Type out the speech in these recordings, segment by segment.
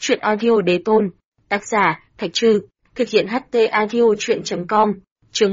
Chuyện audio đế tôn. Tác giả, Thạch Trư. Thực hiện HT audio chuyện.com. Chương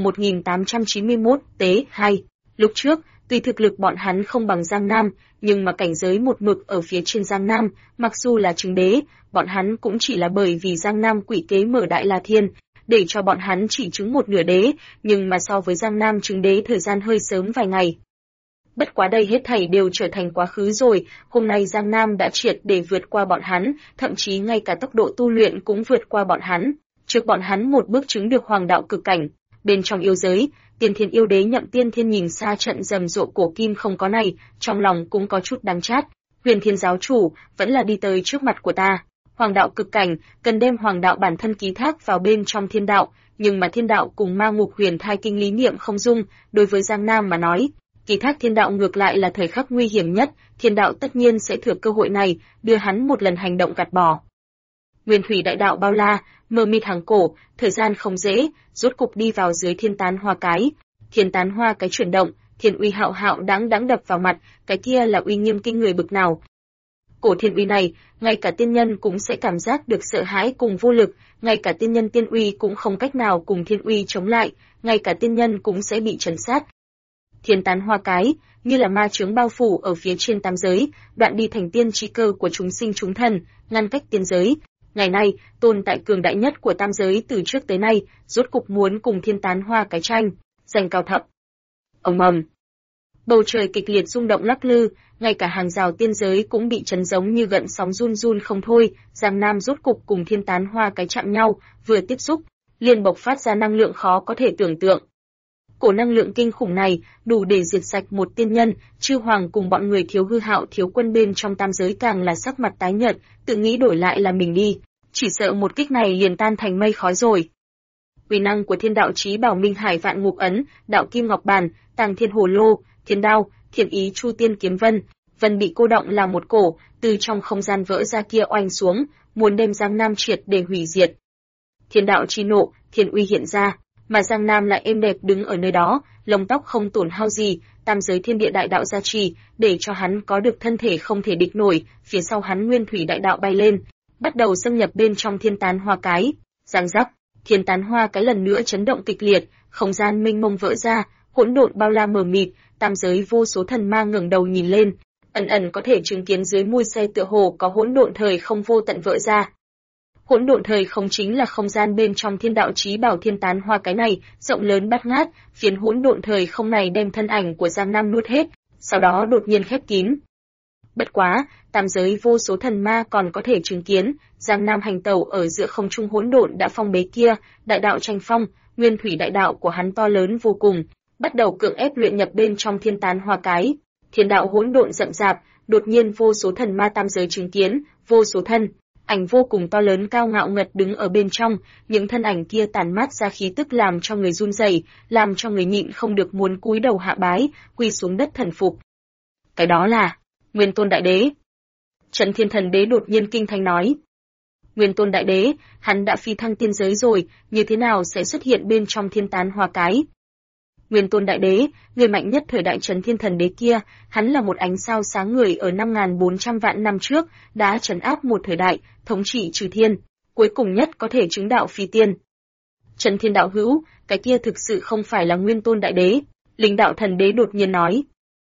1891, Tế 2. Lúc trước, tuy thực lực bọn hắn không bằng Giang Nam, nhưng mà cảnh giới một mực ở phía trên Giang Nam, mặc dù là chứng đế, bọn hắn cũng chỉ là bởi vì Giang Nam quỷ kế mở Đại La Thiên, để cho bọn hắn chỉ chứng một nửa đế, nhưng mà so với Giang Nam chứng đế thời gian hơi sớm vài ngày. Bất quá đây hết thảy đều trở thành quá khứ rồi, hôm nay Giang Nam đã triệt để vượt qua bọn hắn, thậm chí ngay cả tốc độ tu luyện cũng vượt qua bọn hắn. Trước bọn hắn một bước chứng được hoàng đạo cực cảnh, bên trong yêu giới, Tiên Thiên yêu đế Nhậm Tiên Thiên nhìn xa trận rầm rộ cổ kim không có này, trong lòng cũng có chút đắng chát. Huyền Thiên giáo chủ, vẫn là đi tới trước mặt của ta. Hoàng đạo cực cảnh, cần đem hoàng đạo bản thân ký thác vào bên trong thiên đạo, nhưng mà thiên đạo cùng ma ngục huyền thai kinh lý niệm không dung, đối với Giang Nam mà nói, kỳ thác thiên đạo ngược lại là thời khắc nguy hiểm nhất, thiên đạo tất nhiên sẽ thừa cơ hội này, đưa hắn một lần hành động gạt bỏ. Nguyên thủy đại đạo bao la, mờ mịt hàng cổ, thời gian không dễ, rốt cục đi vào dưới thiên tán hoa cái. Thiên tán hoa cái chuyển động, thiên uy hạo hạo đáng đập vào mặt, cái kia là uy nghiêm kinh người bực nào. Cổ thiên uy này, ngay cả tiên nhân cũng sẽ cảm giác được sợ hãi cùng vô lực, ngay cả tiên nhân tiên uy cũng không cách nào cùng thiên uy chống lại, ngay cả tiên nhân cũng sẽ bị trấn sát. Thiên tán hoa cái, như là ma chướng bao phủ ở phía trên tam giới, đoạn đi thành tiên chi cơ của chúng sinh chúng thần, ngăn cách tiên giới. Ngày nay, tồn tại cường đại nhất của tam giới từ trước tới nay, rốt cục muốn cùng thiên tán hoa cái tranh, giành cao thấp. Ầm ầm. Bầu trời kịch liệt rung động lắc lư, ngay cả hàng rào tiên giới cũng bị chấn giống như gợn sóng run run không thôi. Giang Nam rốt cục cùng thiên tán hoa cái chạm nhau, vừa tiếp xúc, liền bộc phát ra năng lượng khó có thể tưởng tượng. Cổ năng lượng kinh khủng này đủ để diệt sạch một tiên nhân, chư hoàng cùng bọn người thiếu hư hạo thiếu quân bên trong tam giới càng là sắc mặt tái nhợt, tự nghĩ đổi lại là mình đi, chỉ sợ một kích này liền tan thành mây khói rồi. Uy năng của thiên đạo chí bảo Minh Hải Vạn Ngục Ấn, Đạo Kim Ngọc Bàn, Tàng Thiên Hồ Lô, Thiên Đao, Thiên Ý Chu Tiên Kiếm Vân, vân bị cô động là một cổ, từ trong không gian vỡ ra kia oanh xuống, muốn đem Giang Nam triệt để hủy diệt. Thiên đạo chi nộ, thiên uy hiện ra, mà Giang Nam lại êm đẹp đứng ở nơi đó, lông tóc không tổn hao gì, tam giới thiên địa đại đạo gia trì, để cho hắn có được thân thể không thể địch nổi, phía sau hắn nguyên thủy đại đạo bay lên, bắt đầu xâm nhập bên trong thiên tán hoa cái. Giang giác, thiên tán hoa cái lần nữa chấn động kịch liệt, không gian mênh mông vỡ ra, hỗn độn bao la mờ mịt, tam giới vô số thần ma ngẩng đầu nhìn lên, ẩn ẩn có thể chứng kiến dưới mui xe tựa hồ có hỗn độn thời không vô tận vỡ ra. Hỗn độn thời không chính là không gian bên trong thiên đạo chí bảo thiên tán hoa cái này, rộng lớn bát ngát, phiến hỗn độn thời không này đem thân ảnh của Giang Nam nuốt hết, sau đó đột nhiên khép kín. Bất quá, tam giới vô số thần ma còn có thể chứng kiến, Giang Nam hành tẩu ở giữa không trung hỗn độn đã phong bế kia, đại đạo tranh phong, nguyên thủy đại đạo của hắn to lớn vô cùng, bắt đầu cưỡng ép luyện nhập bên trong thiên tán hoa cái. Thiên đạo hỗn độn rậm rạp, đột nhiên vô số thần ma tam giới chứng kiến, vô số thân ảnh vô cùng to lớn cao ngạo ngật đứng ở bên trong, những thân ảnh kia tản mát ra khí tức làm cho người run rẩy, làm cho người nhịn không được muốn cúi đầu hạ bái, quỳ xuống đất thần phục. Cái đó là Nguyên Tôn Đại Đế. Trấn Thiên Thần Đế đột nhiên kinh thanh nói. Nguyên Tôn Đại Đế, hắn đã phi thăng tiên giới rồi, như thế nào sẽ xuất hiện bên trong thiên tán hoa cái? Nguyên Tôn Đại Đế, người mạnh nhất thời đại Trấn Thiên Thần Đế kia, hắn là một ánh sao sáng người ở 5.400 vạn năm trước, đã trấn áp một thời đại, thống trị trừ thiên, cuối cùng nhất có thể chứng đạo phi tiên. Trấn Thiên đạo hữu, cái kia thực sự không phải là Nguyên Tôn Đại Đế, Linh Đạo Thần Đế đột nhiên nói.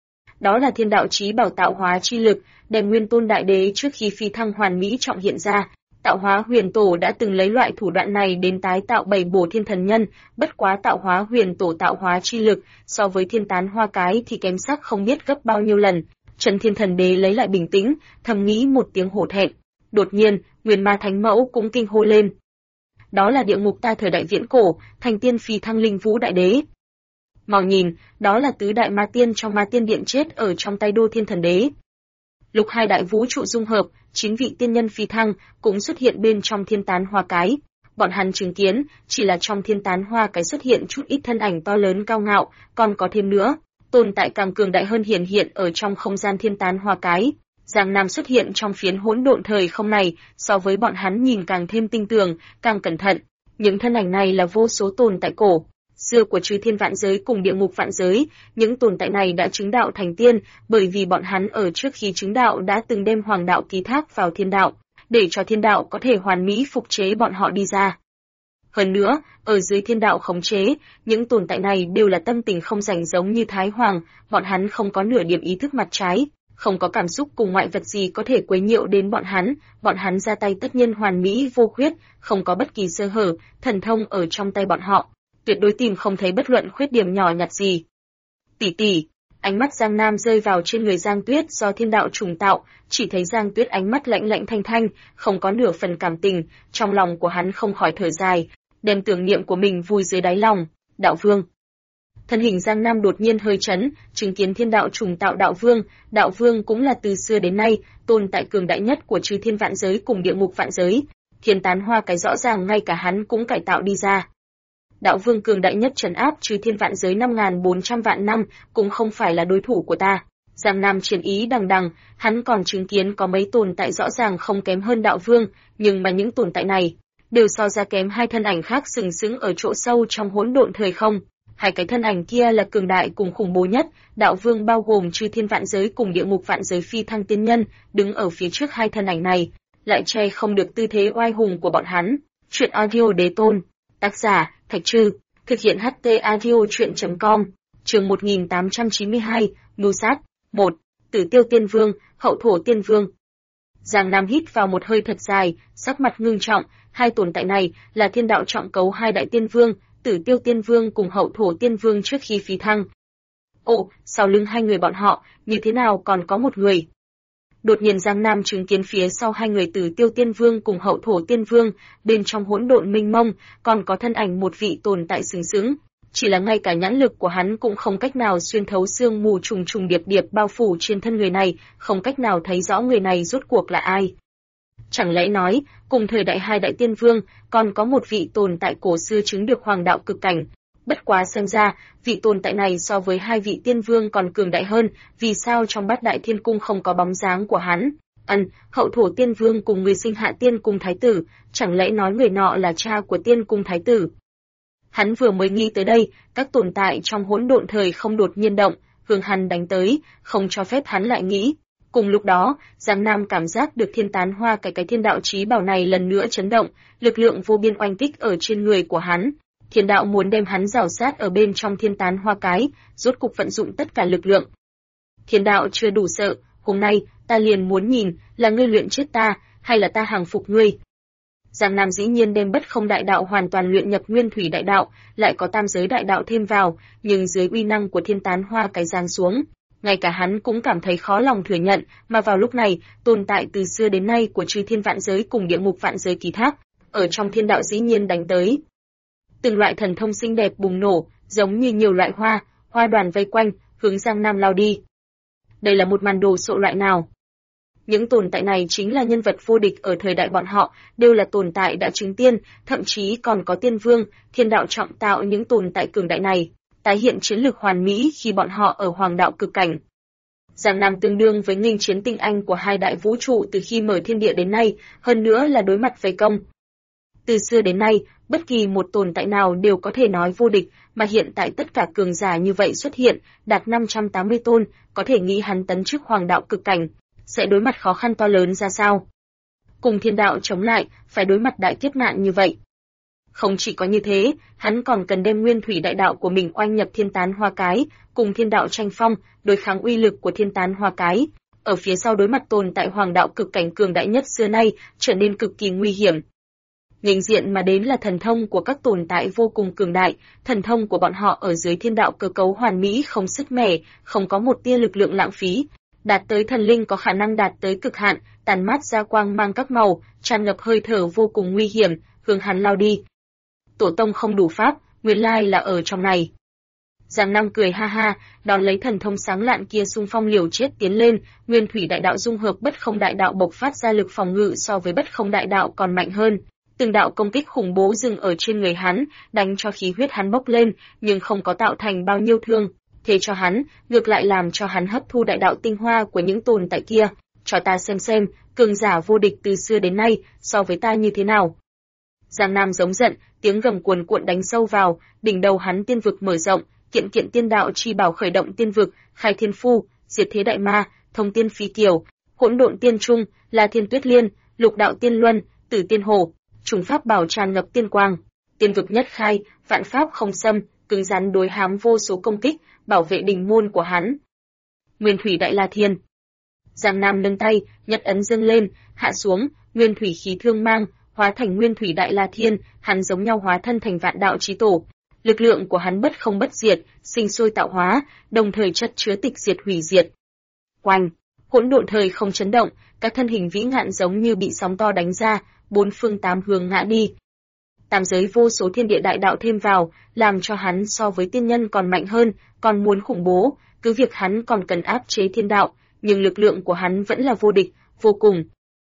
Đó là thiên đạo chí bảo tạo hóa chi lực, đem Nguyên Tôn Đại Đế trước khi phi thăng hoàn mỹ trọng hiện ra. Tạo hóa huyền tổ đã từng lấy loại thủ đoạn này đến tái tạo bảy bổ thiên thần nhân, bất quá tạo hóa huyền tổ tạo hóa chi lực, so với thiên tán hoa cái thì kém sắc không biết gấp bao nhiêu lần. Trấn Thiên Thần Đế lấy lại bình tĩnh, thầm nghĩ một tiếng hổ thẹn. Đột nhiên, Nguyên Ma Thánh Mẫu cũng kinh hô lên. Đó là địa ngục ta thời đại viễn cổ, thành tiên phi thăng Linh Vũ Đại Đế. Mau nhìn, đó là tứ đại ma tiên trong ma tiên điện chết ở trong tay Đô Thiên Thần Đế. Lục hai đại vũ trụ dung hợp, 9 vị tiên nhân phi thăng cũng xuất hiện bên trong thiên tán hoa cái. Bọn hắn chứng kiến, chỉ là trong thiên tán hoa cái xuất hiện chút ít thân ảnh to lớn cao ngạo, còn có thêm nữa, tồn tại càng cường đại hơn hiển hiện ở trong không gian thiên tán hoa cái. Giang Nam xuất hiện trong phiến hỗn độn thời không này, so với bọn hắn nhìn càng thêm tinh tường, càng cẩn thận. Những thân ảnh này là vô số tồn tại cổ xưa của chư thiên vạn giới cùng địa ngục vạn giới, những tồn tại này đã chứng đạo thành tiên, bởi vì bọn hắn ở trước khi chứng đạo đã từng đem hoàng đạo ký thác vào thiên đạo. để cho thiên đạo có thể hoàn mỹ phục chế bọn họ đi ra. Hơn nữa, ở dưới thiên đạo khống chế, những tồn tại này đều là tâm tình không rảnh giống như Thái Hoàng, bọn hắn không có nửa điểm ý thức mặt trái, không có cảm xúc cùng ngoại vật gì có thể quấy nhiễu đến bọn hắn ra tay tất nhiên hoàn mỹ vô khuyết, không có bất kỳ sơ hở, thần thông ở trong tay bọn họ, tuyệt đối tìm không thấy bất luận khuyết điểm nhỏ nhặt gì. Tỷ tỷ, ánh mắt Giang Nam rơi vào trên người Giang Tuyết do thiên đạo trùng tạo, chỉ thấy Giang Tuyết ánh mắt lạnh lạnh thanh thanh, không có nửa phần cảm tình, trong lòng của hắn không khỏi thở dài, đem tưởng niệm của mình vùi dưới đáy lòng. Đạo Vương. Thân hình Giang Nam đột nhiên hơi chấn, chứng kiến thiên đạo trùng tạo đạo vương cũng là từ xưa đến nay tồn tại cường đại nhất của chư thiên vạn giới cùng địa ngục vạn giới, thiên tán hoa cái rõ ràng ngay cả hắn cũng cải tạo đi ra. Đạo vương cường đại nhất trấn áp chư thiên vạn giới 5.400 vạn năm, cũng không phải là đối thủ của ta. Giang Nam chiến ý đằng đằng, hắn còn chứng kiến có mấy tồn tại rõ ràng không kém hơn đạo vương, nhưng mà những tồn tại này đều so ra kém hai thân ảnh khác sừng sững ở chỗ sâu trong hỗn độn thời không. Hai cái thân ảnh kia là cường đại cùng khủng bố nhất, đạo vương bao gồm chư thiên vạn giới cùng địa ngục vạn giới phi thăng tiên nhân, đứng ở phía trước hai thân ảnh này, lại che không được tư thế oai hùng của bọn hắn. Truyện audio đế tôn, tác giả Thạch Trư, thực hiện HT audio truyện.com, chương 1892, mưu sát. 1. Tử Tiêu Tiên Vương, Hậu Thổ Tiên Vương. Giang Nam hít vào một hơi thật dài, sắc mặt ngưng trọng, hai tồn tại này là thiên đạo trọng cấu hai đại tiên vương, Tử Tiêu Tiên Vương cùng Hậu Thổ Tiên Vương trước khi phi thăng. Ồ, sau lưng hai người bọn họ, như thế nào còn có một người? Đột nhiên Giang Nam chứng kiến phía sau hai người Tử Tiêu Tiên Vương cùng Hậu Thổ Tiên Vương, bên trong hỗn độn mênh mông, còn có thân ảnh một vị tồn tại sừng sững. Chỉ là ngay cả nhãn lực của hắn cũng không cách nào xuyên thấu sương mù trùng trùng điệp điệp bao phủ trên thân người này, không cách nào thấy rõ người này rốt cuộc là ai. Chẳng lẽ nói, cùng thời đại hai đại tiên vương, còn có một vị tồn tại cổ xưa chứng được hoàng đạo cực cảnh. Bất quá xem ra, vị tồn tại này so với hai vị tiên vương còn cường đại hơn, vì sao trong bát đại thiên cung không có bóng dáng của hắn? Hậu Thổ Tiên Vương cùng người sinh hạ tiên cung thái tử, chẳng lẽ nói người nọ là cha của tiên cung thái tử? Hắn vừa mới nghĩ tới đây, các tồn tại trong hỗn độn thời không đột nhiên động, hướng hắn đánh tới, không cho phép hắn lại nghĩ. Cùng lúc đó, Giang Nam cảm giác được thiên tán hoa cái thiên đạo chí bảo này lần nữa chấn động, lực lượng vô biên oanh kích ở trên người của hắn. Thiên đạo muốn đem hắn rào sát ở bên trong thiên tán hoa cái, rốt cục vận dụng tất cả lực lượng. Thiên đạo chưa đủ sợ, hôm nay, ta liền muốn nhìn, là ngươi luyện chết ta, hay là ta hàng phục ngươi. Giang Nam dĩ nhiên đem bất không đại đạo hoàn toàn luyện nhập nguyên thủy đại đạo, lại có tam giới đại đạo thêm vào, nhưng dưới uy năng của thiên tán hoa cái giáng xuống, ngay cả hắn cũng cảm thấy khó lòng thừa nhận, mà vào lúc này, tồn tại từ xưa đến nay của chư thiên vạn giới cùng địa ngục vạn giới ký thác, ở trong thiên đạo dĩ nhiên đánh tới. Từng loại thần thông xinh đẹp bùng nổ, giống như nhiều loại hoa đoàn vây quanh, hướng Giang Nam lao đi. Đây là một màn đồ sộ loại nào? Những tồn tại này chính là nhân vật vô địch ở thời đại bọn họ, đều là tồn tại đã chứng tiên, thậm chí còn có tiên vương, thiên đạo trọng tạo những tồn tại cường đại này, tái hiện chiến lược hoàn mỹ khi bọn họ ở hoàng đạo cực cảnh. Giang Nam tương đương với nghênh chiến tinh anh của hai đại vũ trụ từ khi mở thiên địa đến nay, hơn nữa là đối mặt với công. Từ xưa đến nay, bất kỳ một tồn tại nào đều có thể nói vô địch, mà hiện tại tất cả cường giả như vậy xuất hiện, đạt 580 tôn, có thể nghĩ hắn tấn chức hoàng đạo cực cảnh, sẽ đối mặt khó khăn to lớn ra sao. Cùng thiên đạo chống lại, phải đối mặt đại kiếp nạn như vậy. Không chỉ có như thế, hắn còn cần đem nguyên thủy đại đạo của mình oanh nhập thiên tán hoa cái, cùng thiên đạo tranh phong, đối kháng uy lực của thiên tán hoa cái. Ở phía sau đối mặt tồn tại hoàng đạo cực cảnh cường đại nhất xưa nay, trở nên cực kỳ nguy hiểm. Nghênh diện mà đến là thần thông của các tồn tại vô cùng cường đại, thần thông của bọn họ ở dưới thiên đạo cơ cấu hoàn mỹ không sứt mẻ, không có một tia lực lượng lãng phí, đạt tới thần linh có khả năng đạt tới cực hạn, tàn mát ra quang mang các màu, tràn ngập hơi thở vô cùng nguy hiểm, hướng hắn lao đi. Tổ tông không đủ pháp, nguyên lai là ở trong này. Giang Nam cười ha ha, đón lấy thần thông sáng lạn kia xung phong liều chết tiến lên, nguyên thủy đại đạo dung hợp bất không đại đạo bộc phát ra lực phòng ngự so với bất không đại đạo còn mạnh hơn. Từng đạo công kích khủng bố dừng ở trên người hắn, đánh cho khí huyết hắn bốc lên, nhưng không có tạo thành bao nhiêu thương. Thế cho hắn, ngược lại làm cho hắn hấp thu đại đạo tinh hoa của những tồn tại kia. Cho ta xem, cường giả vô địch từ xưa đến nay, so với ta như thế nào. Giang Nam giống giận, tiếng gầm cuồn cuộn đánh sâu vào, đỉnh đầu hắn tiên vực mở rộng, kiện kiện tiên đạo chi bảo khởi động tiên vực, khai thiên phu, diệt thế đại ma, thông tiên phi kiều, hỗn độn tiên trung, la thiên tuyết liên, Lục đạo tiên luân, Tử tiên hồ, trùng pháp bảo tràn ngập tiên quang, tiên vực nhất khai, vạn pháp không xâm, cứng rắn đối hám vô số công kích, bảo vệ đình môn của hắn. Nguyên thủy đại la thiên. Giang Nam nâng tay, nhật ấn dâng lên, hạ xuống, nguyên thủy khí thương mang, hóa thành nguyên thủy đại la thiên, hắn giống nhau hóa thân thành vạn đạo chí tổ. Lực lượng của hắn bất không bất diệt, sinh sôi tạo hóa, đồng thời chất chứa tịch diệt hủy diệt. Oanh, hỗn độn thời không chấn động, các thân hình vĩ ngạn giống như bị sóng to đánh ra, bốn phương tám hướng ngã đi. Tam giới vô số thiên địa đại đạo thêm vào, làm cho hắn so với tiên nhân còn mạnh hơn, còn muốn khủng bố, cứ việc hắn còn cần áp chế thiên đạo, nhưng lực lượng của hắn vẫn là vô địch, vô cùng.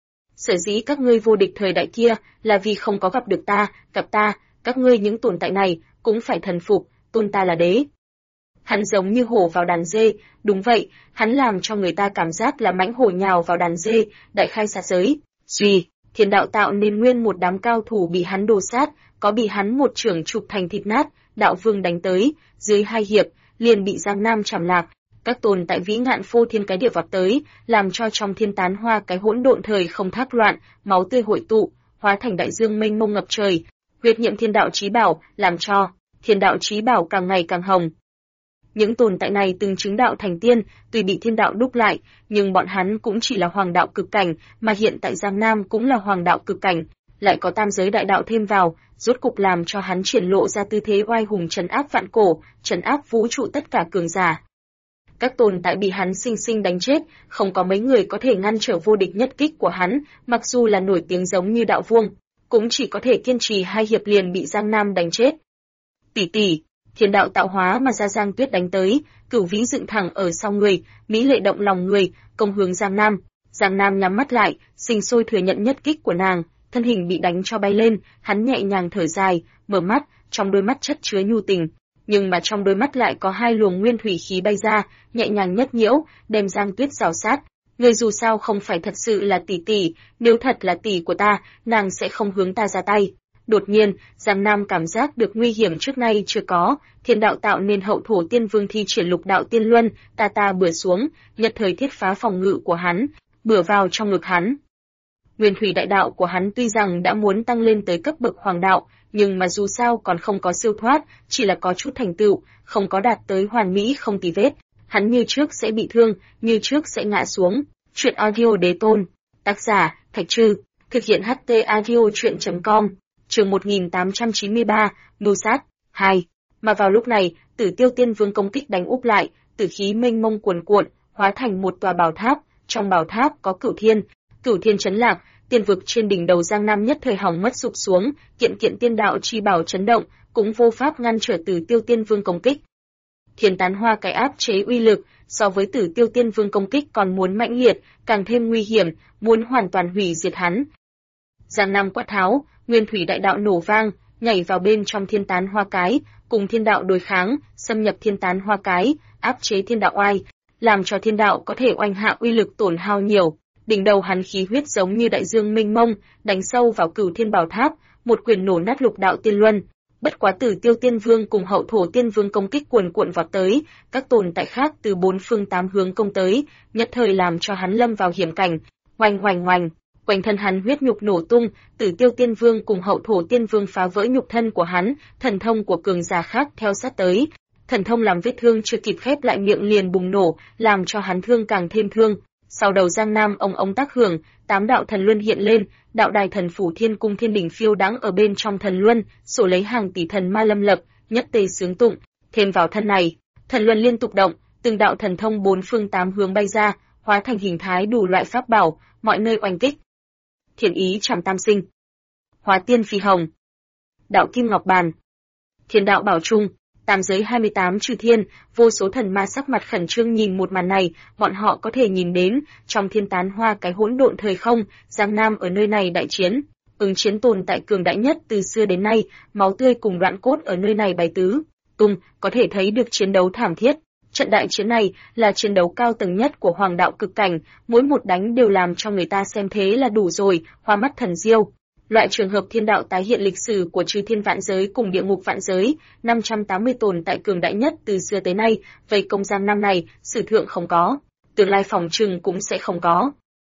Sở dĩ các ngươi vô địch thời đại kia, là vì không có gặp được ta, gặp ta, các ngươi những tồn tại này, cũng phải thần phục, tôn ta là đế. Hắn giống như hổ vào đàn dê, đúng vậy, hắn làm cho người ta cảm giác là mãnh hổ nhào vào đàn dê, đại khai sát giới. Duy, thiên đạo tạo nên nguyên một đám cao thủ bị hắn đồ sát, có bị hắn một trưởng chụp thành thịt nát, đạo vương đánh tới, dưới 2 hiệp, liền bị Giang Nam trảm lạc. Các tồn tại vĩ ngạn phô thiên cái địa vọt tới, làm cho trong thiên tán hoa cái hỗn độn thời không thác loạn, máu tươi hội tụ, hóa thành đại dương mênh mông ngập trời. Huyết nhiệm thiên đạo chí bảo, làm cho thiên đạo chí bảo càng ngày càng hồng. Những tồn tại này từng chứng đạo thành tiên, tuy bị thiên đạo đúc lại, nhưng bọn hắn cũng chỉ là hoàng đạo cực cảnh, mà hiện tại Giang Nam cũng là hoàng đạo cực cảnh, lại có tam giới đại đạo thêm vào, rốt cục làm cho hắn triển lộ ra tư thế oai hùng trấn áp vạn cổ, trấn áp vũ trụ tất cả cường giả. Các tồn tại bị hắn sinh sinh đánh chết, không có mấy người có thể ngăn trở vô địch nhất kích của hắn, mặc dù là nổi tiếng giống như đạo vương, cũng chỉ có thể kiên trì 2 hiệp liền bị Giang Nam đánh chết. Tỷ tỷ, thiên đạo tạo hóa mà ra Giang Tuyết đánh tới, cửu vĩ dựng thẳng ở sau người, mỹ lệ động lòng người, công hướng Giang Nam. Giang Nam nhắm mắt lại, sinh sôi thừa nhận nhất kích của nàng, thân hình bị đánh cho bay lên, hắn nhẹ nhàng thở dài, mở mắt, trong đôi mắt chất chứa nhu tình, nhưng mà trong đôi mắt lại có 2 luồng nguyên thủy khí bay ra, nhẹ nhàng nhất nhiễu, đem Giang Tuyết rào sát. Người dù sao không phải thật sự là tỷ tỷ, nếu thật là tỷ của ta, nàng sẽ không hướng ta ra tay. Đột nhiên, Giang Nam cảm giác được nguy hiểm trước nay chưa có, thiên đạo tạo nên hậu thổ tiên vương thi triển lục đạo tiên luân, ta bừa xuống, nhật thời thiết phá phòng ngự của hắn, bừa vào trong ngực hắn. Nguyên thủy đại đạo của hắn tuy rằng đã muốn tăng lên tới cấp bậc hoàng đạo, nhưng mà dù sao còn không có siêu thoát, chỉ là có chút thành tựu, không có đạt tới hoàn mỹ không tì vết. Hắn như trước sẽ bị thương, như trước sẽ ngã xuống. Chuyện audio đế tôn. Tác giả, Thạch Trư. Thực hiện HT audio chuyện.com. Chương 1893, mưu sát. 2. Mà vào lúc này, Tử Tiêu Tiên Vương công kích đánh úp lại, tử khí mênh mông cuồn cuộn, hóa thành một tòa bảo tháp. Trong bảo tháp có Cửu Thiên chấn lạc, tiên vực trên đỉnh đầu Giang Nam nhất thời hỏng mất sụp xuống, kiện kiện tiên đạo chi bảo chấn động, cũng vô pháp ngăn trở Tử Tiêu Tiên Vương công kích. Thiên tán hoa cái áp chế uy lực, so với Tử Tiêu Tiên Vương công kích còn muốn mãnh liệt, càng thêm nguy hiểm, muốn hoàn toàn hủy diệt hắn. Giang Nam quát tháo, nguyên thủy đại đạo nổ vang, nhảy vào bên trong thiên tán hoa cái, cùng thiên đạo đối kháng, xâm nhập thiên tán hoa cái, áp chế thiên đạo oai, làm cho thiên đạo có thể oanh hạ uy lực tổn hao nhiều. Đỉnh đầu hắn khí huyết giống như đại dương mênh mông, đánh sâu vào Cửu Thiên Bảo Tháp, một quyền nổ nát lục đạo tiên luân. Bất quá Tử Tiêu Tiên Vương cùng Hậu Thổ Tiên Vương công kích cuồn cuộn vọt tới, các tồn tại khác từ 4 phương 8 hướng công tới, nhất thời làm cho hắn lâm vào hiểm cảnh. Oanh oanh oanh, quanh thân hắn huyết nhục nổ tung, Tử Tiêu Tiên Vương cùng Hậu Thổ Tiên Vương phá vỡ nhục thân của hắn, thần thông của cường giả khác theo sát tới. Thần thông làm vết thương chưa kịp khép lại miệng liền bùng nổ, làm cho hắn thương càng thêm thương. Sau đầu Giang Nam ông tác hưởng, 8 đạo thần luân hiện lên, đạo đài thần phủ thiên cung thiên đỉnh phiêu đáng ở bên trong thần luân, sổ lấy hàng tỷ thần ma lâm lập, nhất tề sướng tụng, thêm vào thân này, thần luân liên tục động, từng đạo thần thông 4 phương 8 hướng bay ra, hóa thành hình thái đủ loại pháp bảo, mọi nơi oanh kích. Thiền ý trảm tam sinh, hóa tiên phi hồng, đạo kim ngọc bàn, thiên đạo bảo trung. Tam giới 28 trừ thiên, vô số thần ma sắc mặt khẩn trương nhìn một màn này, bọn họ có thể nhìn đến, trong thiên tán hoa cái hỗn độn thời không, Giang Nam ở nơi này đại chiến, ứng chiến tồn tại cường đại nhất từ xưa đến nay, máu tươi cùng đoạn cốt ở nơi này bày tứ, tung, có thể thấy được chiến đấu thảm thiết. Trận đại chiến này là chiến đấu cao tầng nhất của hoàng đạo cực cảnh, mỗi một đánh đều làm cho người ta xem thế là đủ rồi, hoa mắt thần diêu. Loại trường hợp thiên đạo tái hiện lịch sử của chư thiên vạn giới cùng địa ngục vạn giới, 580 tồn tại cường đại nhất từ xưa tới nay, vây công Giang Nam này, sử thượng không có, tương lai phòng trừng cũng sẽ không có.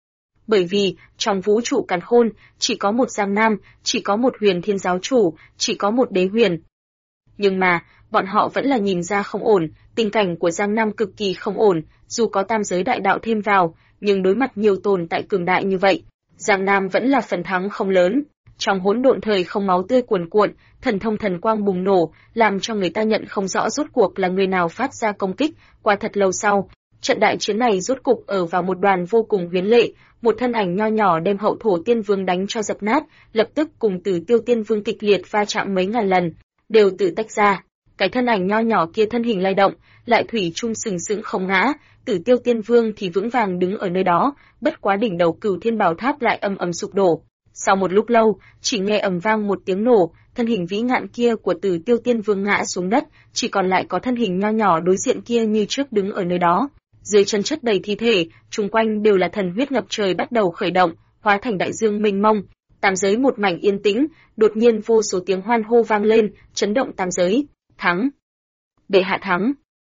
bởi vì trong vũ trụ càn khôn chỉ có một Giang Nam, chỉ có một Huyền Thiên giáo chủ, chỉ có một Đế Huyền. Nhưng mà, bọn họ vẫn là nhìn ra không ổn, tình cảnh của Giang Nam cực kỳ không ổn, dù có tam giới đại đạo thêm vào, nhưng đối mặt nhiều tồn tại cường đại như vậy, Giang Nam vẫn là phần thắng không lớn. Trong hỗn độn thời không máu tươi cuồn cuộn, thần thông thần quang bùng nổ, làm cho người ta nhận không rõ rốt cuộc là người nào phát ra công kích. Qua thật lâu sau, trận đại chiến này rốt cục ở vào một đoàn vô cùng huyến lệ, một thân ảnh nho nhỏ đem Hậu Thổ Tiên Vương đánh cho dập nát, lập tức cùng Tử Tiêu Tiên Vương kịch liệt va chạm mấy ngàn lần, đều tự tách ra. Cái thân ảnh nho nhỏ kia thân hình lay động, lại thủy chung sừng sững không ngã, Tử Tiêu Tiên Vương thì vững vàng đứng ở nơi đó, bất quá đỉnh đầu Cửu Thiên Bảo Tháp lại ầm ầm sụp đổ. Sau một lúc lâu, chỉ nghe ầm vang một tiếng nổ, thân hình vĩ ngạn kia của Tử Tiêu Tiên Vương ngã xuống đất, chỉ còn lại có thân hình nho nhỏ đối diện kia như trước đứng ở nơi đó. Dưới chân chất đầy thi thể, chung quanh đều là thần huyết ngập trời bắt đầu khởi động, hóa thành đại dương mênh mông. Tam giới một mảnh yên tĩnh, đột nhiên vô số tiếng hoan hô vang lên, chấn động tam giới. Thắng! Bệ hạ thắng!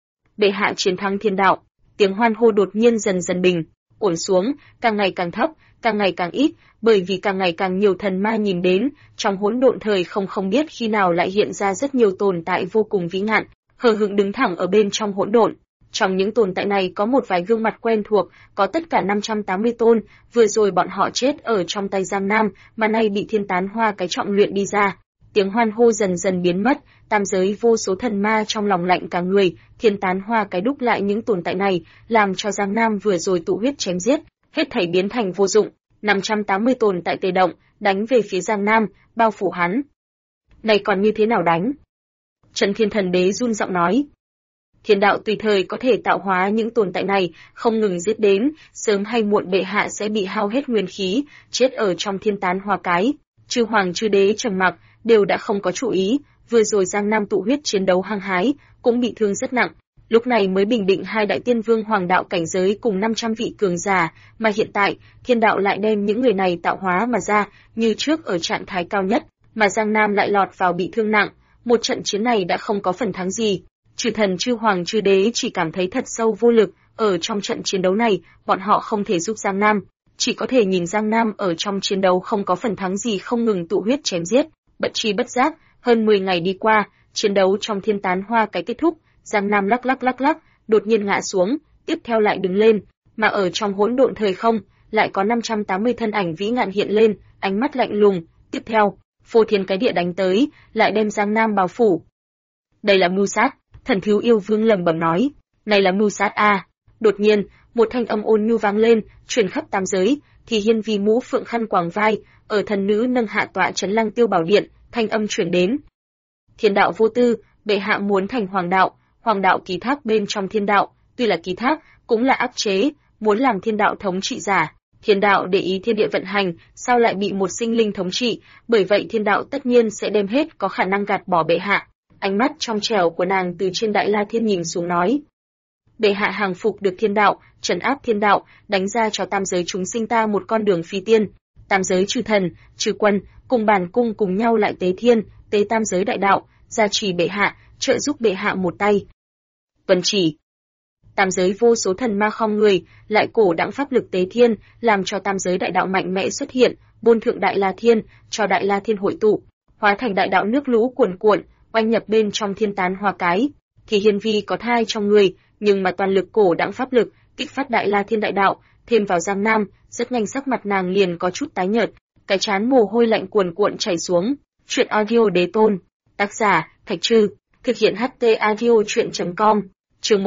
Bệ hạ chiến thắng thiên đạo! Tiếng hoan hô đột nhiên dần dần bình ổn xuống, càng ngày càng thấp, càng ngày càng ít, bởi vì càng ngày càng nhiều thần ma nhìn đến, trong hỗn độn thời không biết khi nào lại hiện ra rất nhiều tồn tại vô cùng vĩ ngạn, hờ hững đứng thẳng ở bên trong hỗn độn. Trong những tồn tại này có một vài gương mặt quen thuộc, có tất cả 580 tôn, vừa rồi bọn họ chết ở trong tay Giang Nam, mà nay bị Thiên Tán Hoa cái trọng luyện đi ra. Tiếng hoan hô dần dần biến mất, tam giới vô số thần ma trong lòng lạnh cả người, Thiên Tán Hoa cái đúc lại những tồn tại này, làm cho Giang Nam vừa rồi tụ huyết chém giết, hết thảy biến thành vô dụng. 580 tồn tại tề động, đánh về phía Giang Nam, bao phủ hắn. Này còn như thế nào đánh? Trấn Thiên Thần Đế run giọng nói. Thiên đạo tùy thời có thể tạo hóa những tồn tại này, không ngừng giết đến, sớm hay muộn bệ hạ sẽ bị hao hết nguyên khí, chết ở trong Thiên Tán Hoa cái. Chư hoàng chư đế trầm mặc, đều đã không có chủ ý, vừa rồi Giang Nam tụ huyết chiến đấu hăng hái, cũng bị thương rất nặng. Lúc này mới bình định hai đại tiên vương hoàng đạo cảnh giới cùng 500 vị cường giả, mà hiện tại, thiên đạo lại đem những người này tạo hóa mà ra, như trước ở trạng thái cao nhất, mà Giang Nam lại lọt vào bị thương nặng, một trận chiến này đã không có phần thắng gì. Chư thần chư hoàng chư đế chỉ cảm thấy thật sâu vô lực, ở trong trận chiến đấu này, bọn họ không thể giúp Giang Nam, chỉ có thể nhìn Giang Nam ở trong chiến đấu không có phần thắng gì không ngừng tụ huyết chém giết, bất tri bất giác, hơn 10 ngày đi qua, chiến đấu trong Thiên Tán Hoa cái kết thúc. Giang Nam lắc lắc, đột nhiên ngã xuống, tiếp theo lại đứng lên, mà ở trong hỗn độn thời không, lại có 580 thân ảnh vĩ ngạn hiện lên, ánh mắt lạnh lùng, tiếp theo, phô thiên cái địa đánh tới, lại đem Giang Nam bao phủ. Đây là mưu sát, Thần Thiếu Yêu Vương lẩm bẩm nói, này là mưu sát a. Đột nhiên, một thanh âm ôn nhu vang lên, truyền khắp tam giới, thì Hiên Vi mũ phượng khăn quàng vai, ở thần nữ nâng hạ tọa trấn Lăng Tiêu Bảo Điện, thanh âm truyền đến. Thiên đạo vô tư, bệ hạ muốn thành hoàng đạo ký thác bên trong thiên đạo, tuy là ký thác, cũng là áp chế, muốn làm thiên đạo thống trị giả. Thiên đạo để ý thiên địa vận hành, sao lại bị một sinh linh thống trị, bởi vậy thiên đạo tất nhiên sẽ đem hết có khả năng gạt bỏ bệ hạ. Ánh mắt trong trẻo của nàng từ trên Đại La Thiên nhìn xuống nói. Bệ hạ hàng phục được thiên đạo, trấn áp thiên đạo, đánh ra cho tam giới chúng sinh ta một con đường phi tiên. Tam giới trừ thần, trừ quân, cùng bản cung cùng nhau lại tế thiên, tế tam giới đại đạo, gia trì bệ hạ, trợ giúp bệ hạ một tay. Vân chỉ. Tam giới vô số thần ma khom người, lại cổ đãng pháp lực tế thiên, làm cho tam giới đại đạo mạnh mẽ xuất hiện, bôn thượng Đại La Thiên, cho Đại La Thiên hội tụ, hóa thành đại đạo nước lũ cuồn cuộn, oanh nhập bên trong Thiên Tán Hoa cái. Thì Hiên Vi có thai trong người, nhưng mà toàn lực cổ đãng pháp lực, kích phát Đại La Thiên đại đạo, thêm vào Giang Nam, rất nhanh sắc mặt nàng liền có chút tái nhợt, cái trán mồ hôi lạnh cuồn cuộn chảy xuống. Truyện audio Đế Tôn, tác giả Thạch Trư, thực hiện HT audio truyện.com. Chương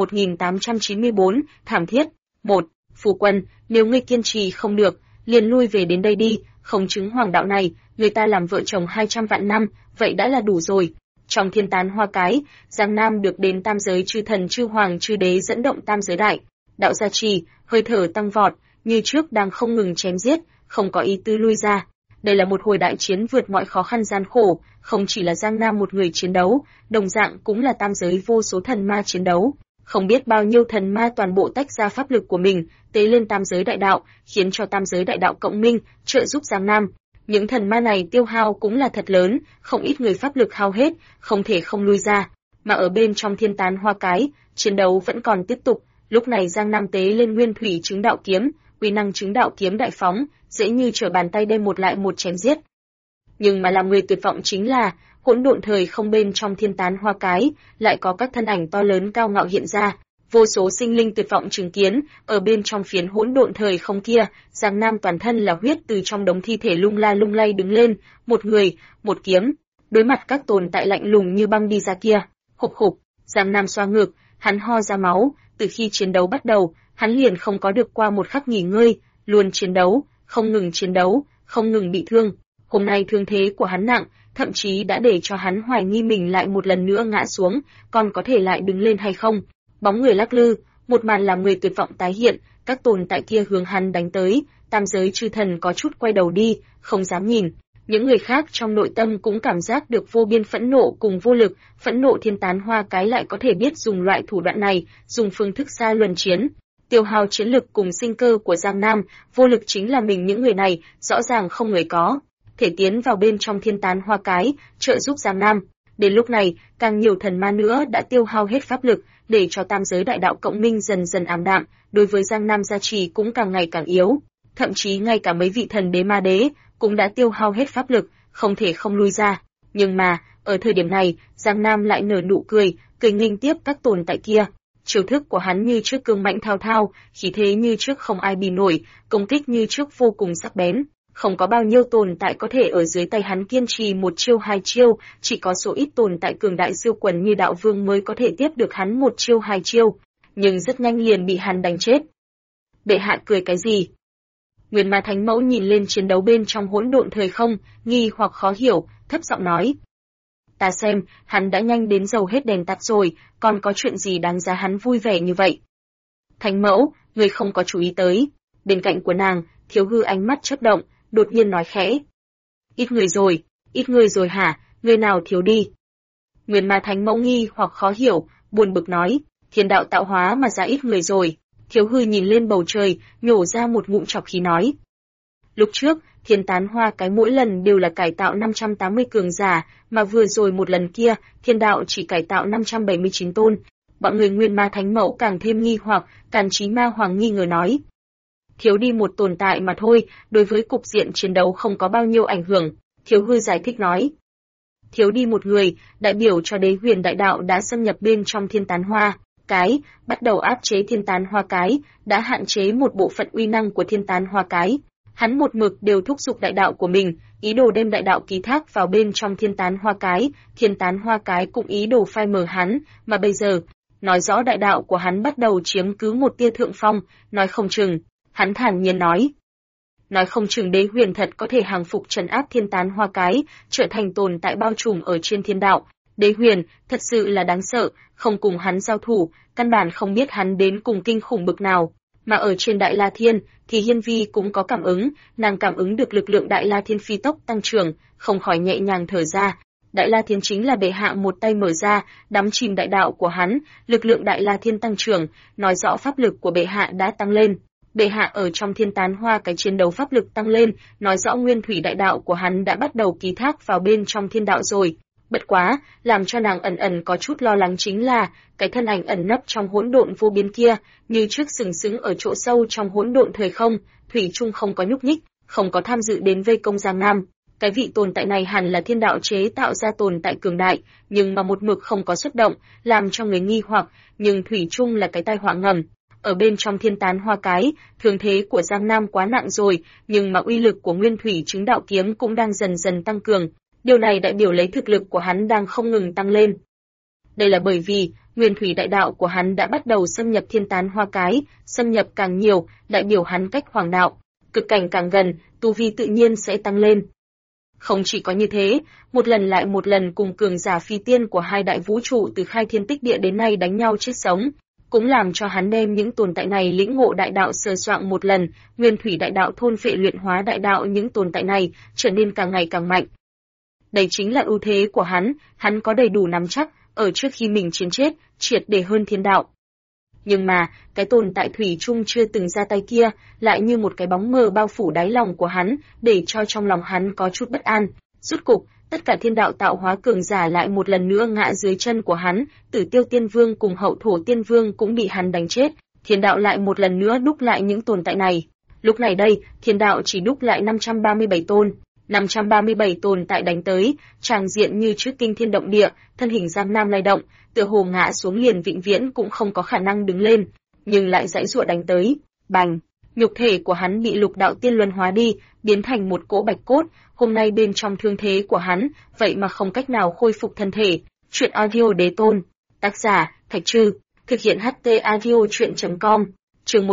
1894, thảm thiết. 1. Phu quân, nếu ngươi kiên trì không được, liền lui về đến đây đi, không chứng hoàng đạo này, người ta làm vợ chồng 200 vạn năm, vậy đã là đủ rồi. Trong Thiên Tán Hoa cái, Giang Nam được đến tam giới chư thần chư hoàng chư đế dẫn động tam giới đại đạo gia trì, hơi thở tăng vọt, như trước đang không ngừng chém giết, không có ý tư lui ra. Đây là một hồi đại chiến vượt mọi khó khăn gian khổ, không chỉ là Giang Nam một người chiến đấu, đồng dạng cũng là tam giới vô số thần ma chiến đấu. Không biết bao nhiêu thần ma toàn bộ tách ra pháp lực của mình, tế lên tam giới đại đạo, khiến cho tam giới đại đạo cộng minh, trợ giúp Giang Nam. Những thần ma này tiêu hao cũng là thật lớn, không ít người pháp lực hao hết, không thể không lui ra. Mà ở bên trong Thiên Tán Hoa cái, chiến đấu vẫn còn tiếp tục. Lúc này Giang Nam tế lên Nguyên Thủy Chứng Đạo Kiếm, uy năng chứng đạo kiếm đại phóng, dễ như trở bàn tay đem một lại một chém giết. Nhưng mà làm người tuyệt vọng chính là, hỗn độn thời không bên trong thiên tán hoa cái, lại có các thân ảnh to lớn cao ngạo hiện ra, vô số sinh linh tuyệt vọng chứng kiến, ở bên trong phiến hỗn độn thời không kia, Giang Nam toàn thân là huyết từ trong đống thi thể lung la lung lay đứng lên, một người, một kiếm, đối mặt các tồn tại lạnh lùng như băng đi ra kia, hục hục, Giang Nam xoa ngực, hắn ho ra máu, từ khi chiến đấu bắt đầu, hắn liền không có được qua một khắc nghỉ ngơi, luôn chiến đấu, không ngừng bị thương. Hôm nay thương thế của hắn nặng, thậm chí đã để cho hắn hoài nghi mình lại một lần nữa ngã xuống, còn có thể lại đứng lên hay không. Bóng người lắc lư, một màn làm người tuyệt vọng tái hiện, các tồn tại kia hướng hắn đánh tới, tam giới chư thần có chút quay đầu đi, không dám nhìn. Những người khác trong nội tâm cũng cảm giác được vô biên phẫn nộ cùng vô lực, phẫn nộ thiên tán hoa cái lại có thể biết dùng loại thủ đoạn này, dùng phương thức xa luân chiến. Tiêu hao chiến lực cùng sinh cơ của Giang Nam, vô lực chính là mình những người này, rõ ràng không người có thể tiến vào bên trong thiên tán hoa cái, trợ giúp Giang Nam. Đến lúc này, càng nhiều thần ma nữa đã tiêu hao hết pháp lực, để cho tam giới đại đạo cộng minh dần dần ảm đạm, đối với Giang Nam gia trì cũng càng ngày càng yếu. Thậm chí ngay cả mấy vị thần đế ma đế cũng đã tiêu hao hết pháp lực, không thể không lui ra. Nhưng mà, ở thời điểm này, Giang Nam lại nở nụ cười, cười nghênh tiếp các tồn tại kia. Chiêu thức của hắn như trước cương mãnh thao thao, khí thế như trước không ai bì nổi, công kích như trước vô cùng sắc bén. Không có bao nhiêu tồn tại có thể ở dưới tay hắn kiên trì một chiêu hai chiêu, chỉ có số ít tồn tại cường đại siêu quần như đạo vương mới có thể tiếp được hắn một chiêu hai chiêu, nhưng rất nhanh liền bị hắn đánh chết. Bệ hạ cười cái gì? Nguyên Ma Thánh Mẫu nhìn lên chiến đấu bên trong hỗn độn thời không, nghi hoặc khó hiểu, thấp giọng nói. Ta xem, hắn đã nhanh đến dầu hết đèn tắt rồi, còn có chuyện gì đáng giá hắn vui vẻ như vậy? Thánh Mẫu, người không có chú ý tới. Bên cạnh của nàng, Thiếu Hư ánh mắt chớp động, đột nhiên nói khẽ. Ít người rồi hả, người nào thiếu đi? Nguyên Ma Thánh Mẫu nghi hoặc khó hiểu, buồn bực nói, thiên đạo tạo hóa mà ra ít người rồi. Thiếu Hư nhìn lên bầu trời, nhổ ra một ngụm trọc khí nói. Lúc trước, thiên tán hoa cái mỗi lần đều là cải tạo 580 cường giả, mà vừa rồi một lần kia, thiên đạo chỉ cải tạo 579 tôn. Bọn người Nguyên Ma Thánh Mẫu càng thêm nghi hoặc, Càn Chí Ma Hoàng nghi ngờ nói. Thiếu đi một tồn tại mà thôi, đối với cục diện chiến đấu không có bao nhiêu ảnh hưởng, Thiếu Hư giải thích nói. Thiếu đi một người, đại biểu cho đế huyền đại đạo đã xâm nhập bên trong thiên tán hoa cái, bắt đầu áp chế thiên tán hoa cái, đã hạn chế một bộ phận uy năng của thiên tán hoa cái. Hắn một mực đều thúc giục đại đạo của mình, ý đồ đem đại đạo ký thác vào bên trong thiên tán hoa cái cũng ý đồ phai mờ hắn, mà bây giờ, nói rõ đại đạo của hắn bắt đầu chiếm cứ một tia thượng phong, nói không chừng, hắn thản nhiên nói không chừng đế huyền thật có thể hàng phục trấn áp thiên tán hoa cái, trở thành tồn tại bao trùm ở trên thiên đạo. Đế huyền, thật sự là đáng sợ, không cùng hắn giao thủ, căn bản không biết hắn đến cùng kinh khủng bực nào. Mà ở trên Đại La Thiên, thì Hiên Vi cũng có cảm ứng, nàng cảm ứng được lực lượng Đại La Thiên phi tốc tăng trưởng, không khỏi nhẹ nhàng thở ra. Đại La Thiên chính là bệ hạ một tay mở ra, đắm chìm đại đạo của hắn, lực lượng Đại La Thiên tăng trưởng, nói rõ pháp lực của bệ hạ đã tăng lên. Bệ hạ ở trong thiên tán hoa cái chiến đấu pháp lực tăng lên, nói rõ nguyên thủy đại đạo của hắn đã bắt đầu ký thác vào bên trong thiên đạo rồi. Bất quá, làm cho nàng ẩn ẩn có chút lo lắng chính là, cái thân ảnh ẩn nấp trong hỗn độn vô biên kia, như trước sừng sững ở chỗ sâu trong hỗn độn thời không, thủy chung không có nhúc nhích, không có tham dự đến vây công Giang Nam. Cái vị tồn tại này hẳn là thiên đạo chế tạo ra tồn tại cường đại, nhưng mà một mực không có xuất động, làm cho người nghi hoặc, nhưng thủy chung là cái tai họa ngầm. Ở bên trong thiên tán hoa cái, thương thế của Giang Nam quá nặng rồi, nhưng mà uy lực của nguyên thủy chứng đạo kiếm cũng đang dần dần tăng cường. Điều này đại biểu lấy thực lực của hắn đang không ngừng tăng lên. Đây là bởi vì, nguyên thủy đại đạo của hắn đã bắt đầu xâm nhập thiên tán hoa cái, xâm nhập càng nhiều, đại biểu hắn cách hoàng đạo. Cực cảnh càng gần, tu vi tự nhiên sẽ tăng lên. Không chỉ có như thế, một lần lại một lần cùng cường giả phi tiên của hai đại vũ trụ từ khai thiên tích địa đến nay đánh nhau chết sống, cũng làm cho hắn đem những tồn tại này lĩnh ngộ đại đạo sờ soạng một lần, nguyên thủy đại đạo thôn phệ luyện hóa đại đạo những tồn tại này, trở nên càng ngày càng mạnh. Đây chính là ưu thế của hắn có đầy đủ nắm chắc, ở trước khi mình chiến chết, triệt để hơn thiên đạo. Nhưng mà, cái tồn tại thủy chung chưa từng ra tay kia, lại như một cái bóng mờ bao phủ đáy lòng của hắn, để cho trong lòng hắn có chút bất an. Rốt cục, tất cả thiên đạo tạo hóa cường giả lại một lần nữa ngã dưới chân của hắn, Tử Tiêu Tiên Vương cùng Hậu Thổ Tiên Vương cũng bị hắn đánh chết. Thiên đạo lại một lần nữa đúc lại những tồn tại này. Lúc này đây, thiên đạo chỉ đúc lại 537 tôn. 537 tồn tại đánh tới, tràng diện như trước kinh thiên động địa, thân hình Giang Nam lay động, tựa hồ ngã xuống liền vĩnh viễn cũng không có khả năng đứng lên, nhưng lại giãy giụa đánh tới. Bành! Nhục thể của hắn bị Lục Đạo Tiên luân hóa đi, biến thành một cỗ bạch cốt, hôm nay bên trong thương thế của hắn, vậy mà không cách nào khôi phục thân thể. Truyện audio đế tôn. Tác giả, Thạch Trư. Thực hiện HT audio truyện.com. Chương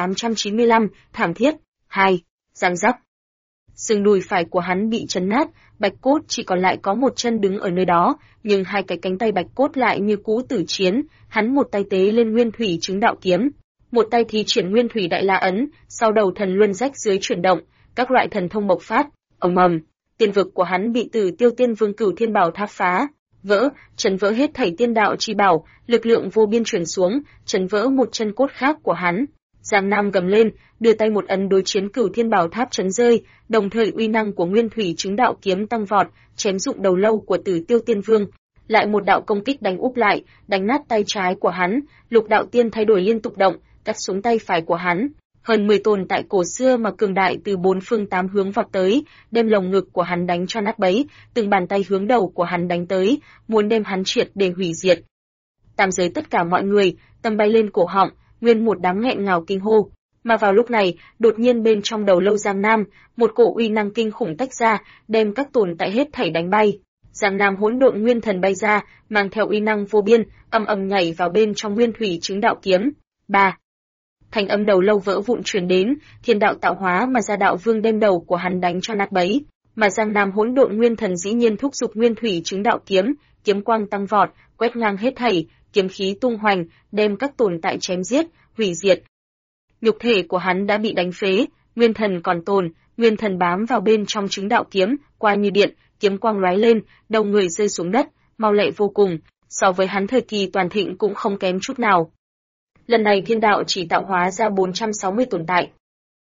1895, thảm thiết. 2. Giang giác. Xương đùi phải của hắn bị chấn nát, bạch cốt chỉ còn lại có một chân đứng ở nơi đó, nhưng hai cái cánh tay bạch cốt lại như cũ tử chiến, hắn một tay tế lên Nguyên Thủy Chứng Đạo Kiếm, một tay thi triển Nguyên Thủy Đại La Ấn, sau đầu thần luân rách dưới chuyển động, các loại thần thông bộc phát, ầm ầm, tiên vực của hắn bị Tử Tiêu Tiên Vương Cửu Thiên Bảo Tháp phá, vỡ, chấn vỡ hết thảy tiên đạo chi bảo, lực lượng vô biên truyền xuống, chấn vỡ một chân cốt khác của hắn. Giang Nam gầm lên, đưa tay một ấn đối chiến Cửu Thiên Bảo Tháp chấn rơi, đồng thời uy năng của Nguyên Thủy Chứng Đạo Kiếm tăng vọt, chém dụng đầu lâu của Tử Tiêu Tiên Vương. Lại một đạo công kích đánh úp lại, đánh nát tay trái của hắn, Lục Đạo Tiên thay đổi liên tục động, cắt xuống tay phải của hắn. Hơn 10 tồn tại cổ xưa mà cường đại từ bốn phương tám hướng vọt tới, đem lồng ngực của hắn đánh cho nát bấy, từng bàn tay hướng đầu của hắn đánh tới, muốn đem hắn triệt để hủy diệt. Tam giới tất cả mọi người, tâm bay lên cổ họng, nguyên một đám nghẹn ngào kinh hô. Mà vào lúc này, đột nhiên bên trong đầu lâu Giang Nam, một cổ uy năng kinh khủng tách ra, đem các tồn tại hết thảy đánh bay. Giang Nam hỗn độn nguyên thần bay ra, mang theo uy năng vô biên, ầm ầm nhảy vào bên trong Nguyên Thủy Chứng Đạo Kiếm. 3. Thanh âm đầu lâu vỡ vụn truyền đến, thiên đạo tạo hóa mà ra đạo vương đem đầu của hắn đánh cho nát bấy, mà Giang Nam hỗn độn nguyên thần dĩ nhiên thúc giục Nguyên Thủy Chứng Đạo Kiếm, kiếm quang tăng vọt, quét ngang hết thảy, kiếm khí tung hoành, đem các tồn tại chém giết, hủy diệt. Nhục thể của hắn đã bị đánh phế, nguyên thần còn tồn, nguyên thần bám vào bên trong chứng đạo kiếm, qua như điện, kiếm quang lóe lên, đầu người rơi xuống đất, mau lẹ vô cùng, so với hắn thời kỳ toàn thịnh cũng không kém chút nào. Lần này thiên đạo chỉ tạo hóa ra 460 tồn tại.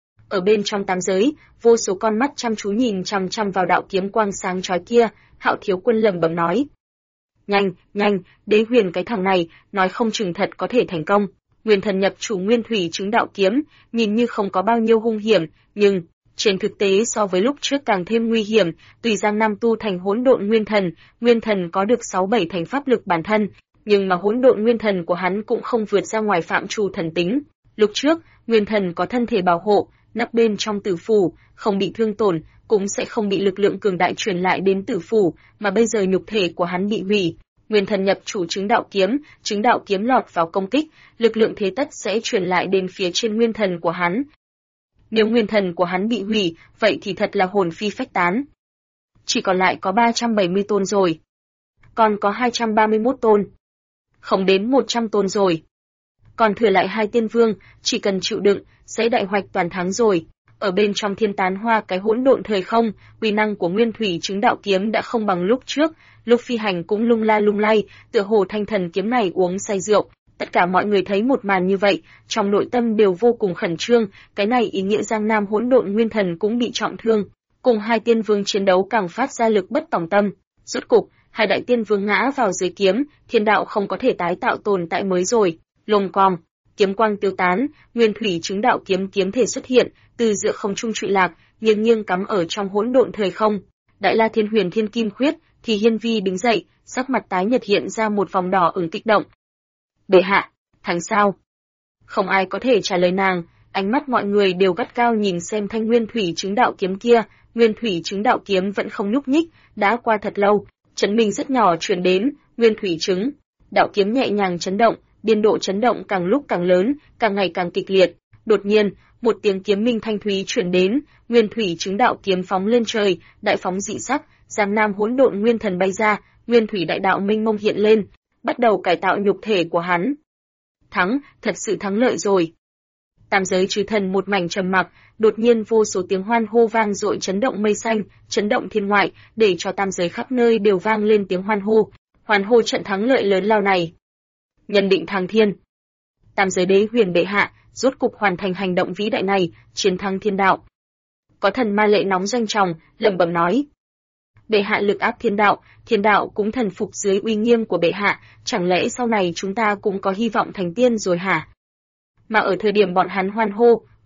Ở bên trong tam giới, vô số con mắt chăm chú nhìn chằm chằm vào đạo kiếm quang sáng chói kia, Hạo Thiếu Quân lẩm bẩm nói: "Nhanh, nhanh, Đế Huyền cái thằng này, nói không chừng thật có thể thành công." Nguyên thần nhập chủ Nguyên Thủy Chứng Đạo Kiếm, nhìn như không có bao nhiêu hung hiểm, nhưng trên thực tế so với lúc trước càng thêm nguy hiểm. Tùy Giang Nam tu thành hỗn độn nguyên thần có được 6-7 thành pháp lực bản thân, nhưng mà hỗn độn nguyên thần của hắn cũng không vượt ra ngoài phạm trù thần tính. Lúc trước, nguyên thần có thân thể bảo hộ, nắp bên trong tử phủ, không bị thương tổn, cũng sẽ không bị lực lượng cường đại truyền lại đến tử phủ, mà bây giờ nhục thể của hắn bị hủy. Nguyên thần nhập chủ chứng đạo kiếm lọt vào công kích, lực lượng thế tất sẽ truyền lại đến phía trên nguyên thần của hắn. Nếu nguyên thần của hắn bị hủy, vậy thì thật là hồn phi phách tán. Chỉ còn lại có 370 tôn rồi. Còn có 231 tôn. Không đến 100 tôn rồi. Còn thừa lại 2 tiên vương, chỉ cần chịu đựng, sẽ đại hoạch toàn thắng rồi. Ở bên trong thiên tán hoa cái hỗn độn thời không, uy năng của Nguyên Thủy Chứng Đạo Kiếm đã không bằng lúc trước, lúc phi hành cũng lung la lung lay, tựa hồ thanh thần kiếm này uống say rượu. Tất cả mọi người thấy một màn như vậy, trong nội tâm đều vô cùng khẩn trương, cái này ý nghĩa Giang Nam hỗn độn nguyên thần cũng bị trọng thương, cùng 2 tiên vương chiến đấu càng phát ra lực bất tòng tâm. Rốt cục, 2 đại tiên vương ngã vào dưới kiếm, thiên đạo không có thể tái tạo tồn tại mới rồi. Lồng còm, kiếm quang tiêu tán, Nguyên Thủy Chứng Đạo Kiếm kiếm thể xuất hiện, từ giữa không trung trụy lạc, nghiêng nghiêng cắm ở trong hỗn độn thời không. Đại La Thiên Huyền Thiên Kim Khuyết, thì Hiên Vi đứng dậy, sắc mặt tái nhợt hiện ra một vòng đỏ ửng kích động. Bệ hạ, thắng sao? Không ai có thể trả lời nàng, ánh mắt mọi người đều gắt cao nhìn xem thanh Nguyên Thủy Chứng Đạo Kiếm kia. Nguyên Thủy Chứng Đạo Kiếm vẫn không nhúc nhích, đã qua thật lâu, chấn minh rất nhỏ truyền đến. Nguyên Thủy Chứng Đạo Kiếm nhẹ nhàng chấn động, biên độ chấn động càng lúc càng lớn, càng ngày càng kịch liệt. Đột nhiên, một tiếng kiếm minh thanh thúy truyền đến, Nguyên Thủy Chứng Đạo Kiếm phóng lên trời, đại phóng dị sắc, Giang Nam hỗn độn nguyên thần bay ra, Nguyên Thủy đại đạo minh mông hiện lên, bắt đầu cải tạo nhục thể của hắn. Thắng, thật sự thắng lợi rồi. Tam giới chư thần một mảnh trầm mặc, đột nhiên vô số tiếng hoan hô vang dội chấn động mây xanh, chấn động thiên ngoại, để cho tam giới khắp nơi đều vang lên tiếng hoan hô trận thắng lợi lớn lao này. Nhân định thăng thiên. Tam giới Đế Huyền bệ hạ, rốt cục hoàn thành hành động vĩ đại này, chiến thắng thiên đạo. Có thần ma lệ nóng doanh trọng, lẩm bẩm nói: Bệ hạ lực áp thiên đạo cũng thần phục dưới uy nghiêm của bệ hạ, chẳng lẽ sau này chúng ta cũng có hy vọng thành tiên rồi hả? Mà ở thời điểm bọn hắn hoan hô,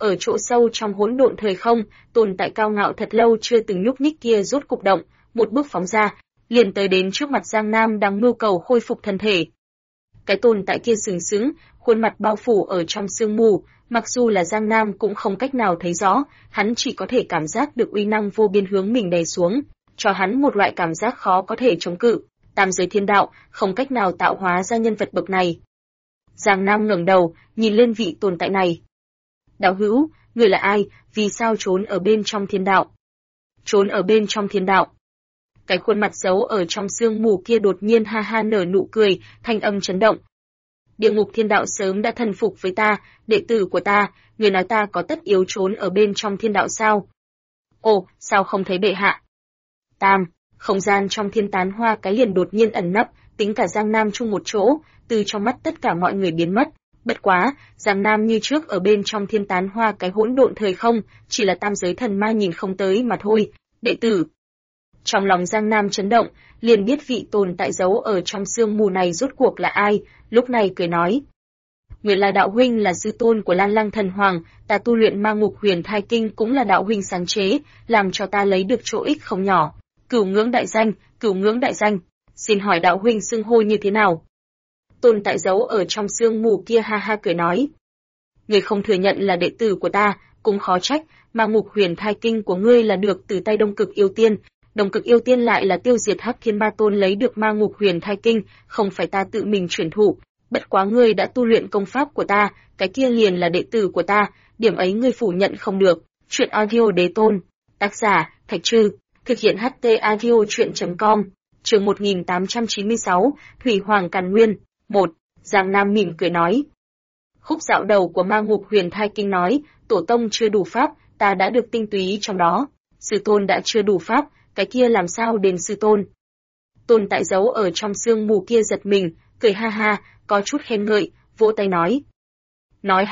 ở chỗ sâu trong hỗn độn thời không, tồn tại cao ngạo thật lâu chưa từng nhúc nhích kia rốt cục động, một bước phóng ra, liền tới đến trước mặt Giang Nam đang mưu cầu khôi phục thân thể. Cái tồn tại kia sừng sững, khuôn mặt bao phủ ở trong sương mù, mặc dù là Giang Nam cũng không cách nào thấy rõ, hắn chỉ có thể cảm giác được uy năng vô biên hướng mình đè xuống, cho hắn một loại cảm giác khó có thể chống cự. Tam giới thiên đạo, không cách nào tạo hóa ra nhân vật bậc này. Giang Nam ngẩng đầu, nhìn lên vị tồn tại này. Đạo hữu, người là ai, vì sao trốn ở bên trong thiên đạo? Trốn ở bên trong thiên đạo. Cái khuôn mặt giấu ở trong sương mù kia đột nhiên ha ha nở nụ cười, thanh âm chấn động. Địa ngục thiên đạo sớm đã thần phục với ta, đệ tử của ta, người nói ta có tất yếu trốn ở bên trong thiên đạo sao? Ồ, sao không thấy bệ hạ? Tam, không gian trong thiên tán hoa cái liền đột nhiên ẩn nấp, tính cả Giang Nam chung một chỗ, từ trong mắt tất cả mọi người biến mất. Bất quá, Giang Nam như trước ở bên trong thiên tán hoa cái hỗn độn thời không, chỉ là tam giới thần ma nhìn không tới mà thôi. Đệ tử. Trong lòng Giang Nam chấn động, liền biết vị tồn tại giấu ở trong sương mù này rốt cuộc là ai, lúc này cười nói. Người là đạo huynh là sư tôn của Lan Lăng Thần Hoàng, ta tu luyện Ma Ngục Huyền Thai Kinh cũng là đạo huynh sáng chế, làm cho ta lấy được chỗ ích không nhỏ. Cửu ngưỡng đại danh, cửu ngưỡng đại danh. Xin hỏi đạo huynh xưng hô như thế nào? Tồn tại giấu ở trong sương mù kia ha ha cười nói. Người không thừa nhận là đệ tử của ta, cũng khó trách, Ma Ngục Huyền Thai Kinh của ngươi là được từ tay Đông Cực Yêu Tiên. Đông Cực Yêu Tiên lại là tiêu diệt Hắc Thiên Ba Tôn lấy được Ma Ngục Huyền Thai Kinh, không phải ta tự mình truyền thụ. Bất quá ngươi đã tu luyện công pháp của ta, cái kia liền là đệ tử của ta, điểm ấy ngươi phủ nhận không được. Truyện audio đế tôn. Tác giả, Thạch Trư. Thực hiện HT audio truyện.com. Chương 1896, Thủy Hoàng Càn Nguyên. 1. Giang Nam mỉm cười nói. Khúc dạo đầu của Ma Ngục Huyền Thai Kinh nói, tổ tông chưa đủ pháp, ta đã được tinh túy trong đó. Sư tôn đã chưa đủ pháp, cái kia làm sao đền sư tôn? Tồn tại giấu ở trong sương mù kia giật mình, cười ha ha, có chút khen ngợi, vỗ tay nói. Nói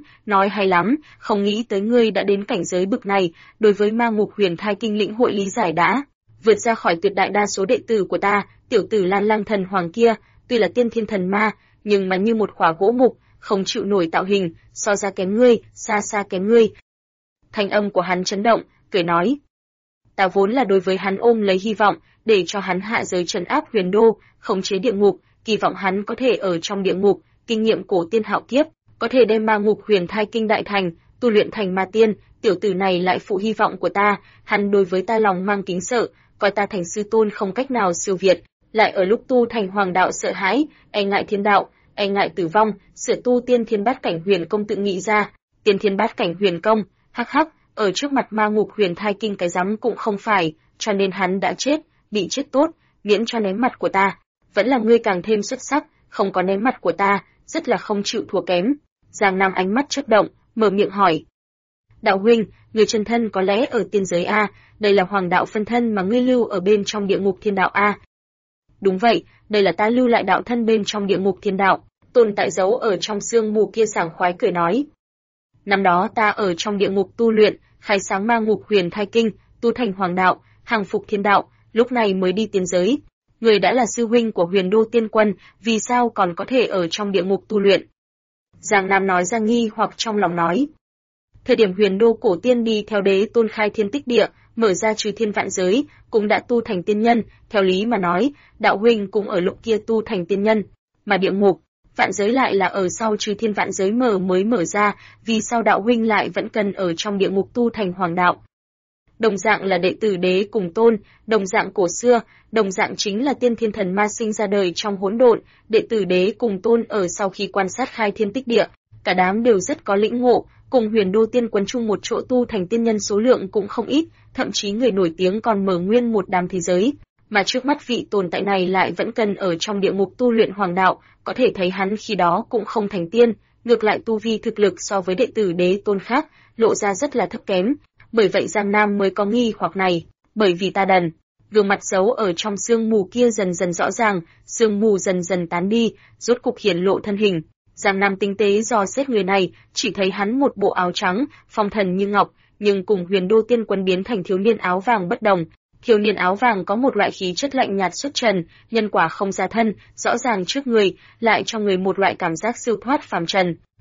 hay lắm, không nghĩ tới ngươi đã đến cảnh giới bực này, đối với Ma Ngục Huyền Thai Kinh lĩnh hội lý giải đã, vượt ra khỏi tuyệt đại đa số đệ tử của ta, tiểu tử Lan Lăng Thần Hoàng kia, tuy là tiên thiên thần ma, nhưng mà như một khỏa gỗ mục, không chịu nổi tạo hình, so ra kém ngươi, xa xa kém ngươi. Thanh âm của hắn chấn động, cười nói. Ta vốn là đối với hắn ôm lấy hy vọng, để cho hắn hạ giới trấn áp huyền đô, khống chế địa ngục, kỳ vọng hắn có thể ở trong địa ngục, kinh nghiệm cổ tiên hạo kiếp, có thể đem Ma Ngục Huyền Thai Kinh đại thành, tu luyện thành ma tiên, tiểu tử này lại phụ hy vọng của ta, hắn đối với ta lòng mang kính sợ, coi ta thành sư tôn không cách nào siêu việt, lại ở lúc tu thành hoàng đạo sợ hãi, e ngại thiên đạo, e ngại tử vong, sửa tu tiên thiên bát cảnh huyền công tự nghĩ ra, tiên thiên bát cảnh huyền công, hắc hắc, ở trước mặt Ma Ngục Huyền Thai Kinh cái rắm cũng không phải, cho nên hắn đã chết, bị chết tốt, miễn cho ném mặt của ta, vẫn là ngươi càng thêm xuất sắc, không có ném mặt của ta, rất là không chịu thua kém. Giang Nam ánh mắt chớp động, mở miệng hỏi. Đạo huynh, người chân thân có lẽ ở tiên giới A, đây là hoàng đạo phân thân mà ngươi lưu ở bên trong địa ngục thiên đạo A. Đúng vậy, đây là ta lưu lại đạo thân bên trong địa ngục thiên đạo, tồn tại giấu ở trong sương mù kia sảng khoái cười nói. Năm đó ta ở trong địa ngục tu luyện, khai sáng Ma Ngục Huyền Thai Kinh, tu thành hoàng đạo, hàng phục thiên đạo, lúc này mới đi tiên giới. Người đã là sư huynh của Huyền Đô Tiên Quân, vì sao còn có thể ở trong địa ngục tu luyện? Giang Nam nói ra nghi hoặc trong lòng nói. Thời điểm Huyền Đô cổ tiên đi theo đế tôn khai thiên tích địa, mở ra trừ thiên vạn giới, cũng đã tu thành tiên nhân, theo lý mà nói, đạo huynh cũng ở lúc kia tu thành tiên nhân, mà địa ngục, vạn giới lại là ở sau trừ thiên vạn giới mới mở ra, vì sao đạo huynh lại vẫn cần ở trong địa ngục tu thành hoàng đạo? Đồng dạng là đệ tử đế cùng tôn, đồng dạng cổ xưa, đồng dạng chính là tiên thiên thần ma sinh ra đời trong hỗn độn, đệ tử đế cùng tôn ở sau khi quan sát khai thiên tích địa, cả đám đều rất có lĩnh ngộ, cùng Huyền Đô Tiên Quân chung một chỗ tu thành tiên nhân số lượng cũng không ít, thậm chí người nổi tiếng còn mở nguyên một đám thế giới, mà trước mắt vị tồn tại này lại vẫn cần ở trong địa ngục tu luyện hoàng đạo, có thể thấy hắn khi đó cũng không thành tiên, ngược lại tu vi thực lực so với đệ tử đế tôn khác, lộ ra rất là thấp kém. Bởi vậy Giang Nam mới có nghi hoặc này, bởi vì ta đần. Gương mặt giấu ở trong sương mù kia dần dần rõ ràng, sương mù dần dần tán đi, rốt cục hiển lộ thân hình. Giang Nam tinh tế dò xét người này, chỉ thấy hắn một bộ áo trắng, phong thần như ngọc, nhưng cùng Huyền Đô Tiên Quân biến thành thiếu niên áo vàng bất đồng. Thiếu niên áo vàng có một loại khí chất lạnh nhạt xuất trần, nhân quả không ra thân, rõ ràng trước người, lại cho người một loại cảm giác siêu thoát phàm trần.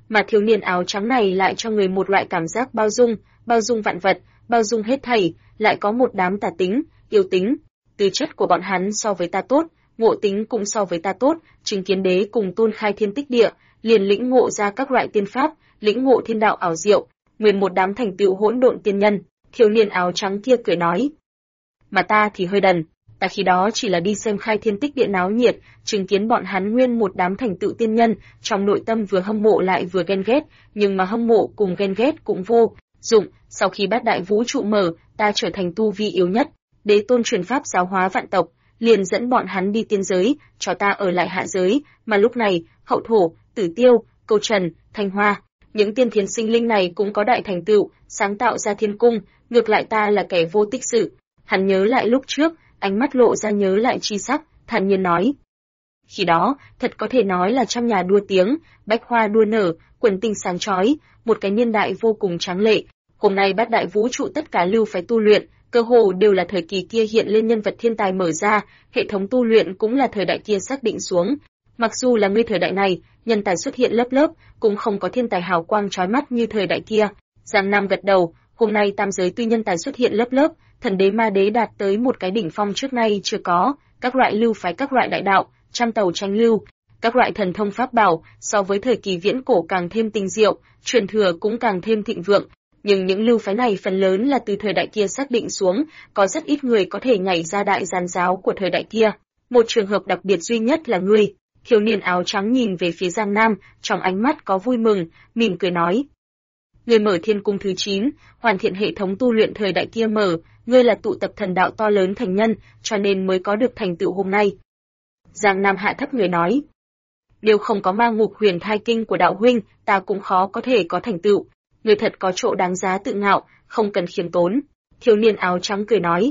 Mà thiếu niên áo trắng này lại cho người một loại cảm giác bao dung vạn vật, bao dung hết thảy, lại có một đám tà tính, yêu tính. Tư chất của bọn hắn so với ta tốt, ngộ tính cũng so với ta tốt, chứng kiến đế cùng tôn khai thiên tích địa, liền lĩnh ngộ ra các loại tiên pháp, lĩnh ngộ thiên đạo ảo diệu, nguyên một đám thành tựu hỗn độn tiên nhân. Thiếu niên áo trắng kia cười nói, mà ta thì hơi đần, ta khi đó chỉ là đi xem khai thiên tích địa náo nhiệt, chứng kiến bọn hắn nguyên một đám thành tựu tiên nhân, trong nội tâm vừa hâm mộ lại vừa ghen ghét, nhưng mà hâm mộ cùng ghen ghét cũng vô dụng. Sau khi bát đại vũ trụ mở, ta trở thành tu vi yếu nhất, đế tôn truyền pháp giáo hóa vạn tộc, liền dẫn bọn hắn đi tiên giới, cho ta ở lại hạ giới. Mà lúc này, Hậu Thổ, Tử Tiêu, Câu Trần, Thanh Hoa, những tiên thiến sinh linh này cũng có đại thành tựu, sáng tạo ra thiên cung, ngược lại ta là kẻ vô tích sự. Hắn nhớ lại lúc trước, ánh mắt lộ ra nhớ lại chi sắc, thản nhiên nói. Khi đó, thật có thể nói là trăm nhà đua tiếng, bách hoa đua nở, quần tinh sáng chói, một cái niên đại vô cùng tráng lệ. Hôm nay bát đại vũ trụ tất cả lưu phái tu luyện, cơ hồ đều là thời kỳ kia hiện lên nhân vật thiên tài mở ra, hệ thống tu luyện cũng là thời đại kia xác định xuống. Mặc dù là ngươi thời đại này, nhân tài xuất hiện lớp lớp, cũng không có thiên tài hào quang chói mắt như thời đại kia. Giang Nam gật đầu, hôm nay tam giới tuy nhân tài xuất hiện lớp lớp, thần đế ma đế đạt tới một cái đỉnh phong trước nay chưa có, các loại lưu phái các loại đại đạo, trăm tàu tranh lưu, các loại thần thông pháp bảo, so với thời kỳ viễn cổ càng thêm tinh diệu, truyền thừa cũng càng thêm thịnh vượng. Nhưng những lưu phái này phần lớn là từ thời đại kia xác định xuống, có rất ít người có thể nhảy ra đại giàn giáo của thời đại kia. Một trường hợp đặc biệt duy nhất là ngươi. Thiếu niên áo trắng nhìn về phía Giang Nam, trong ánh mắt có vui mừng, mỉm cười nói. Ngươi mở thiên cung thứ 9, hoàn thiện hệ thống tu luyện thời đại kia mở, ngươi là tụ tập thần đạo to lớn thành nhân, cho nên mới có được thành tựu hôm nay. Giang Nam hạ thấp người nói. Nếu không có ma ngục huyền thai kinh của đạo huynh, ta cũng khó có thể có thành tựu. Ngươi thật có chỗ đáng giá tự ngạo, không cần khiêm tốn. Thiếu niên áo trắng cười nói.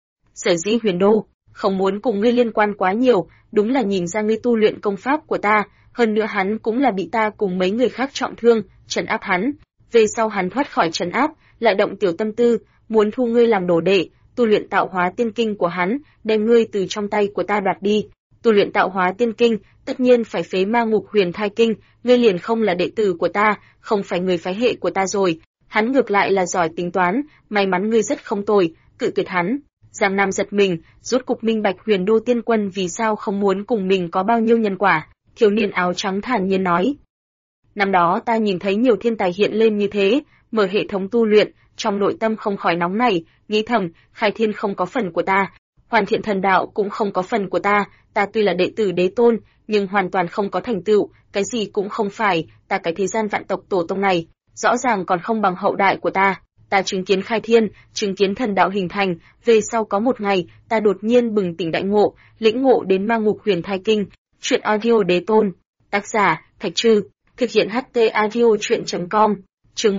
Sở dĩ Huyền Đô, không muốn cùng ngươi liên quan quá nhiều, đúng là nhìn ra ngươi tu luyện công pháp của ta, hơn nữa hắn cũng là bị ta cùng mấy người khác trọng thương, trấn áp hắn. Về sau hắn thoát khỏi trấn áp, lại động tiểu tâm tư, muốn thu ngươi làm đồ đệ, tu luyện tạo hóa tiên kinh của hắn, đem ngươi từ trong tay của ta đoạt đi. Tu luyện tạo hóa tiên kinh, tất nhiên phải phế ma ngục huyền thai kinh, ngươi liền không là đệ tử của ta, không phải người phái hệ của ta rồi. Hắn ngược lại là giỏi tính toán, may mắn ngươi rất không tồi, cự tuyệt hắn. Giang Nam giật mình, rốt cục minh bạch Huyền Đô tiên quân vì sao không muốn cùng mình có bao nhiêu nhân quả. Thiếu niên áo trắng thản nhiên nói. Năm đó ta nhìn thấy nhiều thiên tài hiện lên như thế, mở hệ thống tu luyện, trong nội tâm không khỏi nóng nảy, nghĩ thầm, khai thiên không có phần của ta, hoàn thiện thần đạo cũng không có phần của ta tuy là đệ tử đế tôn, nhưng hoàn toàn không có thành tựu, cái gì cũng không phải, ta cái thế gian vạn tộc tổ tông này, rõ ràng còn không bằng hậu đại của ta. Ta chứng kiến khai thiên, chứng kiến thần đạo hình thành, về sau có một ngày, ta đột nhiên bừng tỉnh đại ngộ, lĩnh ngộ đến ma ngục huyền thai kinh. Truyện audio đế tôn, tác giả Thạch Trư, thực hiện HT audio truyện.com. Chương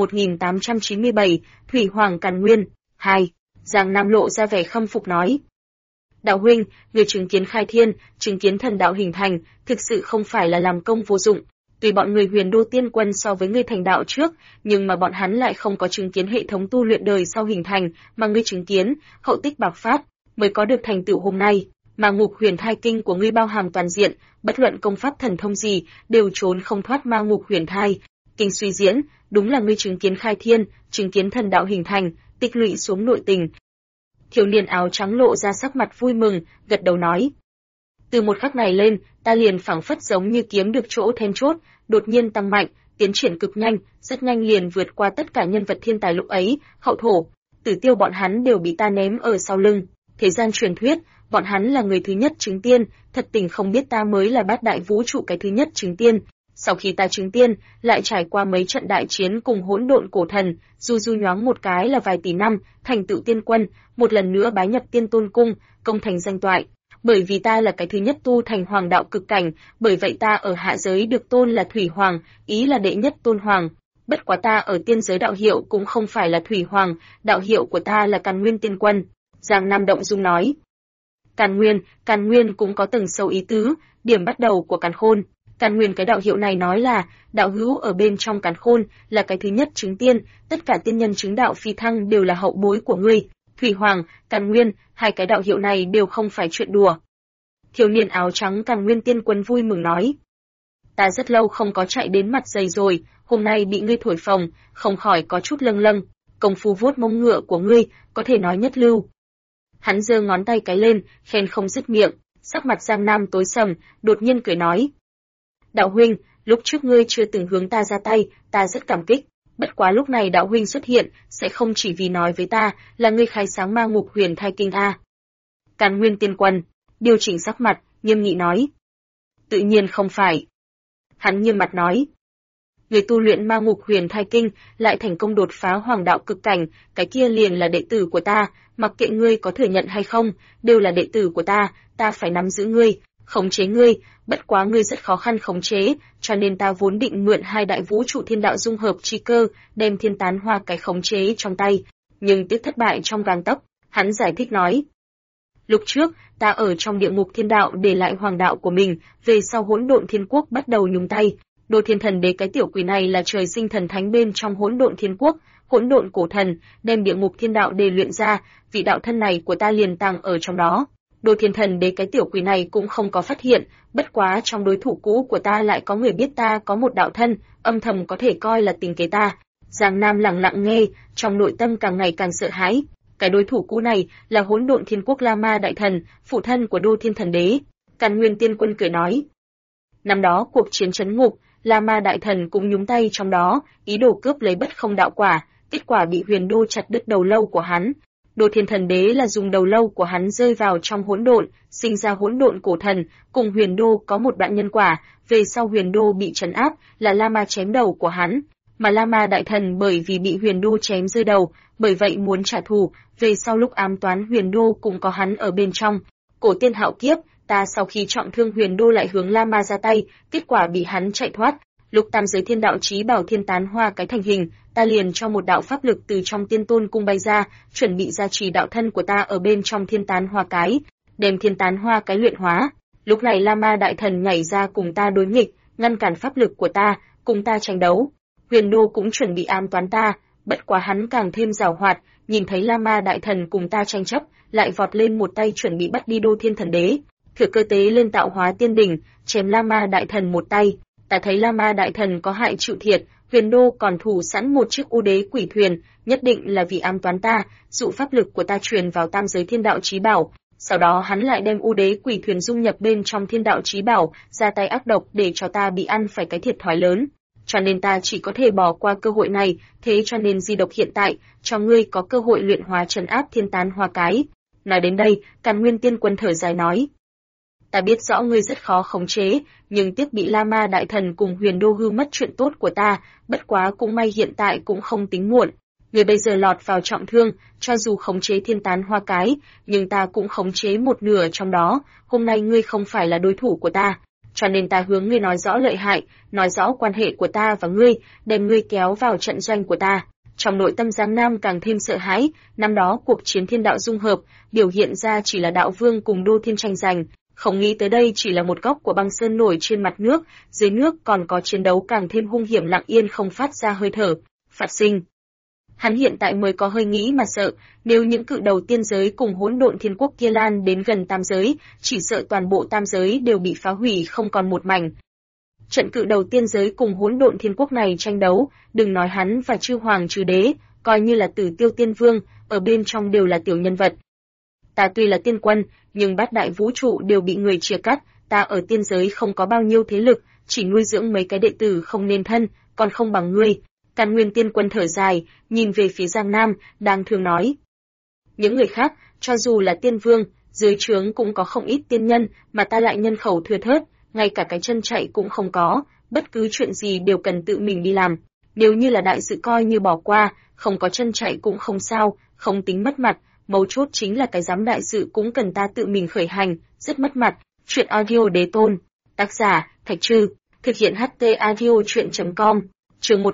1897, Thủy Hoàng Càn Nguyên 2. Giang Nam lộ ra vẻ khâm phục nói. Đạo huynh, người chứng kiến khai thiên, chứng kiến thần đạo hình thành, thực sự không phải là làm công vô dụng. Tuy bọn người Huyền Đô tiên quân so với ngươi thành đạo trước, nhưng mà bọn hắn lại không có chứng kiến hệ thống tu luyện đời sau hình thành, mà ngươi chứng kiến, hậu tích bạc phát, mới có được thành tựu hôm nay. Mà ngục huyền thai kinh của ngươi bao hàm toàn diện, bất luận công pháp thần thông gì, đều trốn không thoát ma ngục huyền thai. Kinh suy diễn, đúng là ngươi chứng kiến khai thiên, chứng kiến thần đạo hình thành, tích lũy xuống nội tình. Thiếu niên áo trắng lộ ra sắc mặt vui mừng, gật đầu nói. Từ một khắc này lên, ta liền phảng phất giống như kiếm được chỗ then chốt, đột nhiên tăng mạnh, tiến triển cực nhanh, rất nhanh liền vượt qua tất cả nhân vật thiên tài lúc ấy, Hậu Thổ, Tử Tiêu bọn hắn đều bị ta ném ở sau lưng. Thế gian truyền thuyết, bọn hắn là người thứ nhất chứng tiên, thật tình không biết ta mới là bát đại vũ trụ cái thứ nhất chứng tiên. Sau khi ta chứng tiên, lại trải qua mấy trận đại chiến cùng hỗn độn cổ thần, du nhoáng một cái là vài tỷ năm, thành tựu tiên quân, một lần nữa bái nhập tiên tôn cung, công thành danh toại. Bởi vì ta là cái thứ nhất tu thành hoàng đạo cực cảnh, bởi vậy ta ở hạ giới được tôn là Thủy Hoàng, ý là đệ nhất tôn hoàng. Bất quá ta ở tiên giới đạo hiệu cũng không phải là Thủy Hoàng, đạo hiệu của ta là Càn Nguyên tiên quân. Giang Nam động dung nói. Càn Nguyên cũng có tầng sâu ý tứ, điểm bắt đầu của Càn Khôn. Càn Nguyên cái đạo hiệu này nói là, đạo hữu ở bên trong Càn Khôn, là cái thứ nhất chứng tiên, tất cả tiên nhân chứng đạo phi thăng đều là hậu bối của ngươi. Thủy Hoàng, Càn Nguyên, hai cái đạo hiệu này đều không phải chuyện đùa. Thiếu niên áo trắng Càn Nguyên tiên quân vui mừng nói. Ta rất lâu không có chạy đến mặt dày rồi, hôm nay bị ngươi thổi phồng, không khỏi có chút lâng lâng. Công phu vuốt mông ngựa của ngươi, có thể nói nhất lưu. Hắn giơ ngón tay cái lên, khen không dứt miệng, sắc mặt Giang Nam tối sầm, đột nhiên cười nói. Đạo huynh, lúc trước ngươi chưa từng hướng ta ra tay, ta rất cảm kích. Bất quá lúc này đạo huynh xuất hiện, sẽ không chỉ vì nói với ta là ngươi khai sáng ma ngục huyền thai kinh a. Càn Nguyên Tiên Quân điều chỉnh sắc mặt, nghiêm nghị nói. Tự nhiên không phải. Hắn nghiêm mặt nói. Người tu luyện ma ngục huyền thai kinh lại thành công đột phá hoàng đạo cực cảnh, cái kia liền là đệ tử của ta, mặc kệ ngươi có thừa nhận hay không, đều là đệ tử của ta phải nắm giữ ngươi, khống chế ngươi, bất quá ngươi rất khó khăn khống chế, cho nên ta vốn định mượn hai đại vũ trụ thiên đạo dung hợp chi cơ, đem thiên tán hoa cái khống chế trong tay, nhưng tiếc thất bại trong gang tấc. Hắn giải thích nói. Lúc trước, ta ở trong địa ngục thiên đạo để lại hoàng đạo của mình, về sau hỗn độn thiên quốc bắt đầu nhúng tay. Đô Thiên Thần Đế cái tiểu quỷ này là trời sinh thần thánh bên trong hỗn độn thiên quốc, hỗn độn cổ thần, đem địa ngục thiên đạo đề luyện ra, vị đạo thân này của ta liền tàng ở trong đó. Đô Thiên Thần Đế cái tiểu quỷ này cũng không có phát hiện, bất quá trong đối thủ cũ của ta lại có người biết ta có một đạo thân, âm thầm có thể coi là tình kế ta. Giang Nam lặng lặng nghe, trong nội tâm càng ngày càng sợ hãi. Cái đối thủ cũ này là hỗn độn thiên quốc La Ma đại thần, phụ thân của Đô Thiên Thần Đế. Càn Nguyên Tiên Quân cười nói. Năm đó cuộc chiến trấn ngục, La Ma đại thần cũng nhúng tay trong đó, ý đồ cướp lấy bất không đạo quả, kết quả bị Huyền Đô chặt đứt đầu lâu của hắn. Đô Thiên Thần Đế là dùng đầu lâu của hắn rơi vào trong hỗn độn, sinh ra hỗn độn cổ thần, cùng Huyền Đô có một đoạn nhân quả, về sau Huyền Đô bị trấn áp, là La Ma chém đầu của hắn, mà La Ma đại thần bởi vì bị Huyền Đô chém rơi đầu, bởi vậy muốn trả thù, về sau lúc ám toán Huyền Đô cũng có hắn ở bên trong. Cổ tiên hạo kiếp, ta sau khi trọng thương Huyền Đô lại hướng La Ma ra tay, kết quả bị hắn chạy thoát. Lúc tam giới thiên đạo chí bảo thiên tán hoa cái thành hình, ta liền cho một đạo pháp lực từ trong tiên tôn cung bay ra, chuẩn bị gia trì đạo thân của ta ở bên trong thiên tán hoa cái, đem thiên tán hoa cái luyện hóa. Lúc này La Ma đại thần nhảy ra cùng ta đối nghịch, ngăn cản pháp lực của ta, cùng ta tranh đấu. Huyền Đô cũng chuẩn bị ám toán ta, bất quá hắn càng thêm giàu hoạt, nhìn thấy La Ma đại thần cùng ta tranh chấp, lại vọt lên một tay chuẩn bị bắt đi Đô Thiên Thần Đế. Thừa cơ tế lên tạo hóa tiên đỉnh, chém La Ma đại thần một tay. Ta thấy La Ma đại thần có hại chịu thiệt, Huyền Đô còn thủ sẵn một chiếc u đế quỷ thuyền, nhất định là vì ám toán ta, dụ pháp lực của ta truyền vào tam giới thiên đạo chí bảo. Sau đó hắn lại đem u đế quỷ thuyền dung nhập bên trong thiên đạo chí bảo, ra tay ác độc để cho ta bị ăn phải cái thiệt thòi lớn. Cho nên ta chỉ có thể bỏ qua cơ hội này, thế cho nên di độc hiện tại, cho ngươi có cơ hội luyện hóa trấn áp thiên tán hoa cái. Nói đến đây, Càn Nguyên Tiên Quân thở dài nói. Ta biết rõ ngươi rất khó khống chế, nhưng tiếc bị La Ma đại thần cùng Huyền Đô hư mất chuyện tốt của ta, bất quá cũng may hiện tại cũng không tính muộn. Ngươi bây giờ lọt vào trọng thương, cho dù khống chế thiên tán hoa cái, nhưng ta cũng khống chế một nửa trong đó, hôm nay ngươi không phải là đối thủ của ta. Cho nên ta hướng ngươi nói rõ lợi hại, nói rõ quan hệ của ta và ngươi, đem ngươi kéo vào trận doanh của ta. Trong nội tâm Giang Nam càng thêm sợ hãi, năm đó cuộc chiến thiên đạo dung hợp, biểu hiện ra chỉ là đạo vương cùng Đô Thiên tranh giành, không nghĩ tới đây chỉ là một góc của băng sơn nổi trên mặt nước, dưới nước còn có chiến đấu càng thêm hung hiểm lặng yên không phát ra hơi thở, phát sinh. Hắn hiện tại mới có hơi nghĩ mà sợ, nếu những cự đầu tiên giới cùng hỗn độn thiên quốc kia lan đến gần tam giới, chỉ sợ toàn bộ tam giới đều bị phá hủy không còn một mảnh. Trận cự đầu tiên giới cùng hỗn độn thiên quốc này tranh đấu, đừng nói hắn và chư hoàng chư đế, coi như là Tử Tiêu Tiên Vương, ở bên trong đều là tiểu nhân vật. Ta tuy là tiên quân, nhưng bát đại vũ trụ đều bị người chia cắt, ta ở tiên giới không có bao nhiêu thế lực, chỉ nuôi dưỡng mấy cái đệ tử không nên thân, còn không bằng ngươi. Càn Nguyên Tiên Quân thở dài, nhìn về phía Giang Nam, đang thường nói. Những người khác, cho dù là tiên vương, dưới trướng cũng có không ít tiên nhân, mà ta lại nhân khẩu thưa thớt, ngay cả cái chân chạy cũng không có, bất cứ chuyện gì đều cần tự mình đi làm. Nếu như là đại sự coi như bỏ qua, không có chân chạy cũng không sao, không tính mất mặt, mấu chốt chính là cái giám đại sự cũng cần ta tự mình khởi hành, rất mất mặt. Chuyện audio đế tôn, tác giả, Thạch Trư, thực hiện HT audio chuyện.com. Chương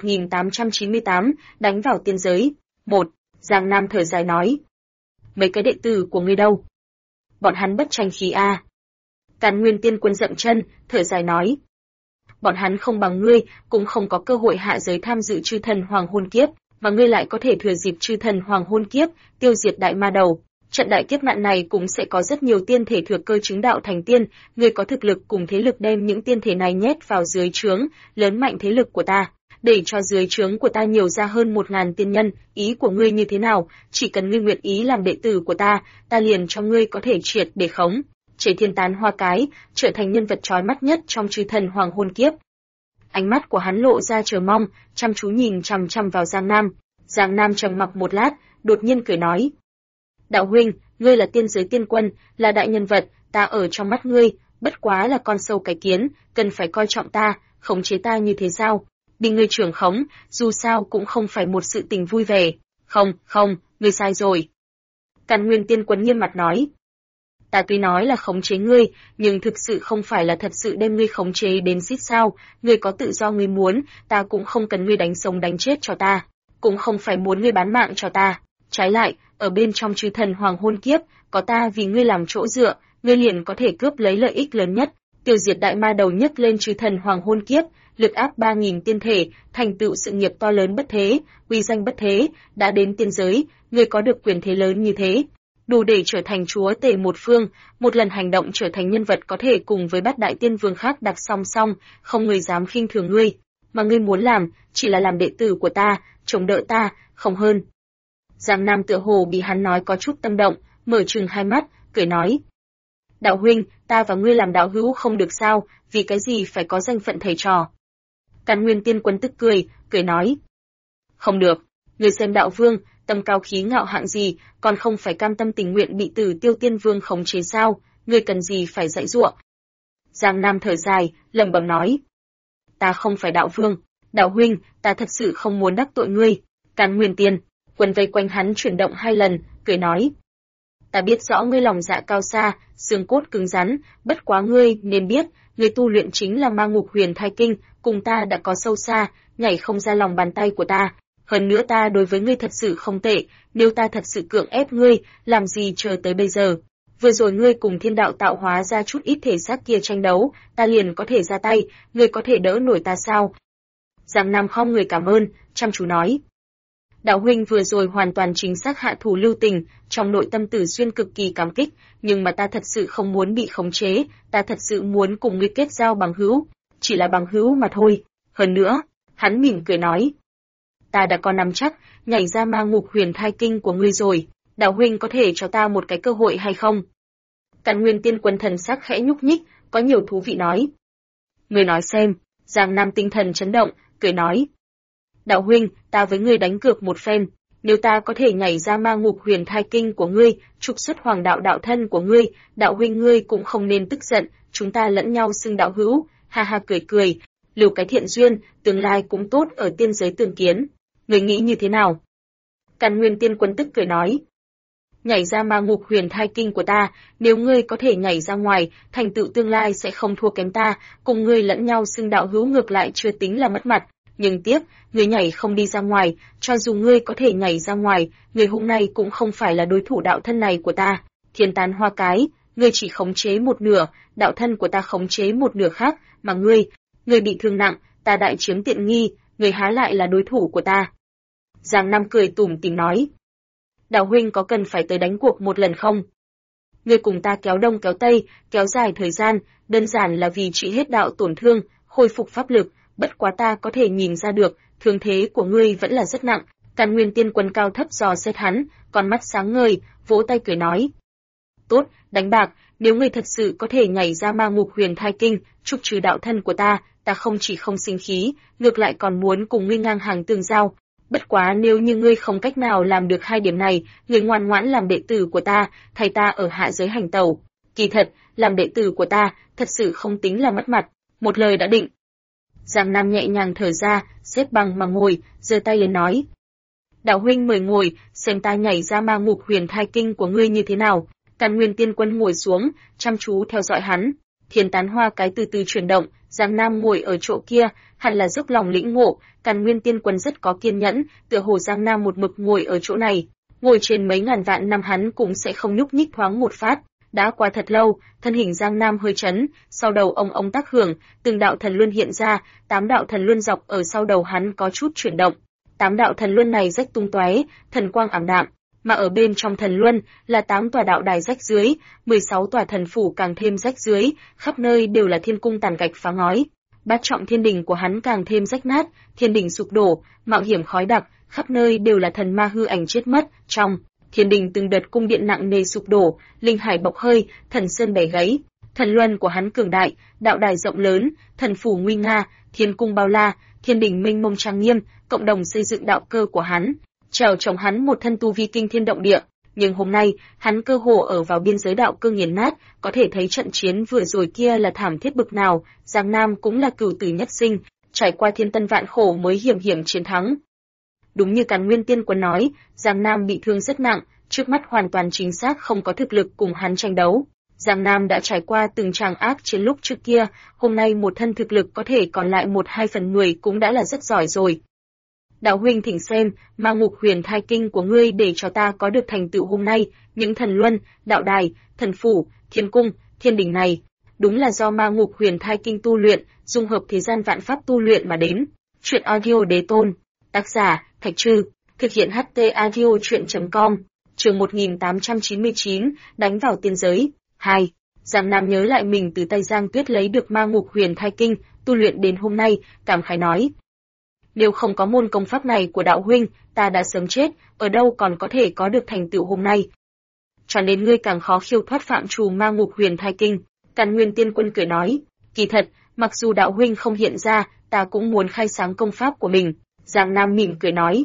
1898, đánh vào tiên giới. 1. Giang Nam thở dài nói. Mấy cái đệ tử của ngươi đâu? Bọn hắn bất tranh khí a. Càn Nguyên Tiên Quân dậm chân, thở dài nói. Bọn hắn không bằng ngươi, cũng không có cơ hội hạ giới tham dự chư thần hoàng hôn kiếp, mà ngươi lại có thể thừa dịp chư thần hoàng hôn kiếp, tiêu diệt đại ma đầu. trận đại kiếp nạn này cũng sẽ có rất nhiều tiên thể thừa cơ chứng đạo thành tiên, ngươi có thực lực cùng thế lực đem những tiên thể này nhét vào dưới trướng, lớn mạnh thế lực của ta, để cho dưới trướng của ta nhiều ra hơn 1000 tiên nhân, ý của ngươi như thế nào? Chỉ cần ngươi nguyện ý làm đệ tử của ta, ta liền cho ngươi có thể triệt để khống chế thiên tán hoa cái, trở thành nhân vật chói mắt nhất trong chư thần hoàng hôn kiếp. Ánh mắt của hắn lộ ra chờ mong, chăm chú nhìn chằm chằm vào Giang Nam. Giang Nam trầm mặc một lát, đột nhiên cười nói: "Đạo huynh, ngươi là tiên giới tiên quân, là đại nhân vật, ta ở trong mắt ngươi, bất quá là con sâu cái kiến, cần phải coi trọng ta, khống chế ta như thế sao? Bị ngươi trưởng khống, dù sao cũng không phải một sự tình vui vẻ." Không, ngươi sai rồi." Càn Nguyên Tiên Quân nghiêm mặt nói: "Ta tuy nói là khống chế ngươi, nhưng thực sự không phải là thật sự đem ngươi khống chế đến xít sao, ngươi có tự do ngươi muốn, ta cũng không cần ngươi đánh sống đánh chết cho ta, cũng không phải muốn ngươi bán mạng cho ta. Trái lại, ở bên trong chư thần hoàng hôn kiếp, có ta vì ngươi làm chỗ dựa, ngươi liền có thể cướp lấy lợi ích lớn nhất, tiêu diệt đại ma đầu nhất lên chư thần hoàng hôn kiếp, lực áp 3000 tiên thể, thành tựu sự nghiệp to lớn bất thế, uy danh bất thế, đã đến tiên giới, ngươi có được quyền thế lớn như thế, đủ để trở thành chúa tể một phương, một lần hành động trở thành nhân vật có thể cùng với bát đại tiên vương khác đặt song song, không người dám khinh thường ngươi, mà ngươi muốn làm, chỉ là làm đệ tử của ta, chống đỡ ta, không hơn." Giang Nam tựa hồ bị hắn nói có chút tâm động, mở trừng hai mắt, cười nói: "Đạo huynh, ta và ngươi làm đạo hữu không được sao, vì cái gì phải có danh phận thầy trò?" Càn Nguyên Tiên Quân tức cười nói: "Không được, ngươi xem đạo vương, tâm cao khí ngạo hạng gì, còn không phải cam tâm tình nguyện bị Tử Tiêu Tiên Vương khống chế sao, ngươi cần gì phải dạy dụa?" Giang Nam thở dài, lẩm bẩm nói: "Ta không phải đạo vương, đạo huynh, ta thật sự không muốn đắc tội ngươi." Càn Nguyên Tiên Quân vây quanh hắn chuyển động 2 lần, cười nói: "Ta biết rõ ngươi lòng dạ cao xa, xương cốt cứng rắn, bất quá ngươi nên biết, ngươi tu luyện chính là Ma Ngục Huyền Thai Kinh, cùng ta đã có sâu xa, nhảy không ra lòng bàn tay của ta. Hơn nữa ta đối với ngươi thật sự không tệ, nếu ta thật sự cưỡng ép ngươi, làm gì chờ tới bây giờ? Vừa rồi ngươi cùng thiên đạo tạo hóa ra chút ít thể xác kia tranh đấu, ta liền có thể ra tay, ngươi có thể đỡ nổi ta sao?" Giang Nam không người cảm ơn, chăm chú nói: "Đạo huynh vừa rồi hoàn toàn chính xác hạ thủ lưu tình, trong nội tâm Tử Xuyên cực kỳ cảm kích, nhưng mà ta thật sự không muốn bị khống chế, ta thật sự muốn cùng ngươi kết giao bằng hữu, chỉ là bằng hữu mà thôi. Hơn nữa," hắn mỉm cười nói: "Ta đã có nắm chắc nhảy ra Ma Ngục Huyền Thai Kinh của ngươi rồi, đạo huynh có thể cho ta một cái cơ hội hay không?" Càn Nguyên Tiên Quân thần sắc khẽ nhúc nhích, có nhiều thú vị nói: "Ngươi nói xem." Giang Nam tinh thần chấn động, cười nói: "Đạo huynh, ta với ngươi đánh cược một phen, nếu ta có thể nhảy ra Ma Ngục Huyền Thai Kinh của ngươi, trục xuất hoàng đạo đạo thân của ngươi, đạo huynh ngươi cũng không nên tức giận, chúng ta lẫn nhau xưng đạo hữu." Ha ha cười, lưu cái thiện duyên, tương lai cũng tốt ở tiên giới tương kiến. Ngươi nghĩ như thế nào? Càn Nguyên Tiên Quân tức cười nói: "Nhảy ra Ma Ngục Huyền Thai Kinh của ta, nếu ngươi có thể nhảy ra ngoài, thành tựu tương lai sẽ không thua kém ta, cùng ngươi lẫn nhau xưng đạo hữu ngược lại chưa tính là mất mặt. Nhưng tiếc, ngươi nhảy không đi ra ngoài, cho dù ngươi có thể nhảy ra ngoài, ngươi hôm nay cũng không phải là đối thủ đạo thân này của ta. Thiên tán hoa cái, ngươi chỉ khống chế một nửa, đạo thân của ta khống chế một nửa khác, mà ngươi bị thương nặng, ta đại chiếm tiện nghi, ngươi há lại là đối thủ của ta." Giang Nam cười tủm tỉm nói: "Đạo huynh có cần phải tới đánh cuộc một lần không? Ngươi cùng ta kéo đông kéo tây, kéo dài thời gian, đơn giản là vì trị hết đạo tổn thương, khôi phục pháp lực, bất quá ta có thể nhìn ra được, thương thế của ngươi vẫn là rất nặng." Càn Nguyên Tiên Quân cao thấp dò xét hắn, con mắt sáng ngời, vỗ tay cười nói: "Tốt, đánh bạc, nếu ngươi thật sự có thể nhảy ra Ma Ngục Huyền Thai Kinh, trục trừ đạo thân của ta, ta không chỉ không sinh khí, ngược lại còn muốn cùng ngươi ngang hàng tương giao. Bất quá nếu như ngươi không cách nào làm được 2 điểm này, ngươi ngoan ngoãn làm đệ tử của ta, thay ta ở hạ giới hành tẩu. Kỳ thật, làm đệ tử của ta, thật sự không tính là mất mặt, một lời đã định." Giang Nam nhẹ nhàng thở ra, xếp bằng mà ngồi, giơ tay lên nói: "Đạo huynh mời ngồi, xem ta nhảy ra Ma Ngục Huyền Thai Kinh của ngươi như thế nào." Càn Nguyên Tiên Quân ngồi xuống, chăm chú theo dõi hắn. Thiên tán hoa cái từ từ chuyển động, Giang Nam ngồi ở chỗ kia, hẳn là dốc lòng lĩnh ngộ. Càn Nguyên Tiên Quân rất có kiên nhẫn, tựa hồ Giang Nam một mực ngồi ở chỗ này, ngồi trên mấy ngàn vạn năm hắn cũng sẽ không nhúc nhích thoáng một phát. Đã qua thật lâu, thân hình Giang Nam hơi chấn, sau đầu ông tác hưởng, từng đạo thần luân hiện ra, 8 đạo thần luân dọc ở sau đầu hắn có chút chuyển động. 8 đạo thần luân này rách tung tóe, thần quang ảm đạm, mà ở bên trong thần luân là 8 tòa đạo đài rách rưới, 16 tòa thần phủ càng thêm rách rưới, khắp nơi đều là thiên cung tàn gạch phá ngói. Bát trọng thiên đình của hắn càng thêm rách nát, thiên đình sụp đổ, mạo hiểm khói đặc, khắp nơi đều là thần ma hư ảnh chết mất. Trong thiên đình từng đợt cung điện nặng nề sụp đổ, linh hải bộc hơi, thần sơn bẻ gãy. Thần luân của hắn cường đại, đạo đài rộng lớn, thần phủ nguy nga, thiên cung bao la, thiên đình mênh mông trang nghiêm, cộng đồng xây dựng đạo cơ của hắn. Trèo chống hắn một thân tu vi kinh thiên động địa, nhưng hôm nay, hắn cơ hồ ở vào biên giới đạo cơ nghiền nát, có thể thấy trận chiến vừa rồi kia là thảm thiết bực nào, Giang Nam cũng là cửu tử nhất sinh, trải qua thiên tân vạn khổ mới hiểm hiểm chiến thắng. Đúng như Càn Nguyên Tiên Quân nói, Giang Nam bị thương rất nặng, trước mắt hoàn toàn chính xác không có thực lực cùng hắn tranh đấu. Giang Nam đã trải qua từng tràng ác chiến lúc trước kia, hôm nay một thân thực lực có thể còn lại 1/2 cũng đã là rất giỏi rồi. Đạo huynh thỉnh xem, Ma Ngục Huyền Thai Kinh của ngươi để cho ta có được thành tựu hôm nay, những thần luân, đạo đài, thần phủ, thiên cung, thiên đình này, đúng là do Ma Ngục Huyền Thai Kinh tu luyện, dung hợp thế gian vạn pháp tu luyện mà đến. Truyện audio đế tôn, tác giả, Thạch Trư, thực hiện HT audio truyện.com, chương 1899, đánh vào tiên giới. 2. Giang Nam nhớ lại mình từ tay Giang Tuyết lấy được Ma Ngục Huyền Thai Kinh, tu luyện đến hôm nay, cảm khái nói. Nếu không có môn công pháp này của đạo huynh, ta đã sớm chết, ở đâu còn có thể có được thành tựu hôm nay. Cho nên ngươi càng khó khiêu thoát phạm trù Ma Ngục Huyền Thai Kinh. Càn Nguyên Tiên Quân cười nói, kỳ thật, mặc dù đạo huynh không hiện ra, ta cũng muốn khai sáng công pháp của mình. Giang Nam mỉm cười nói,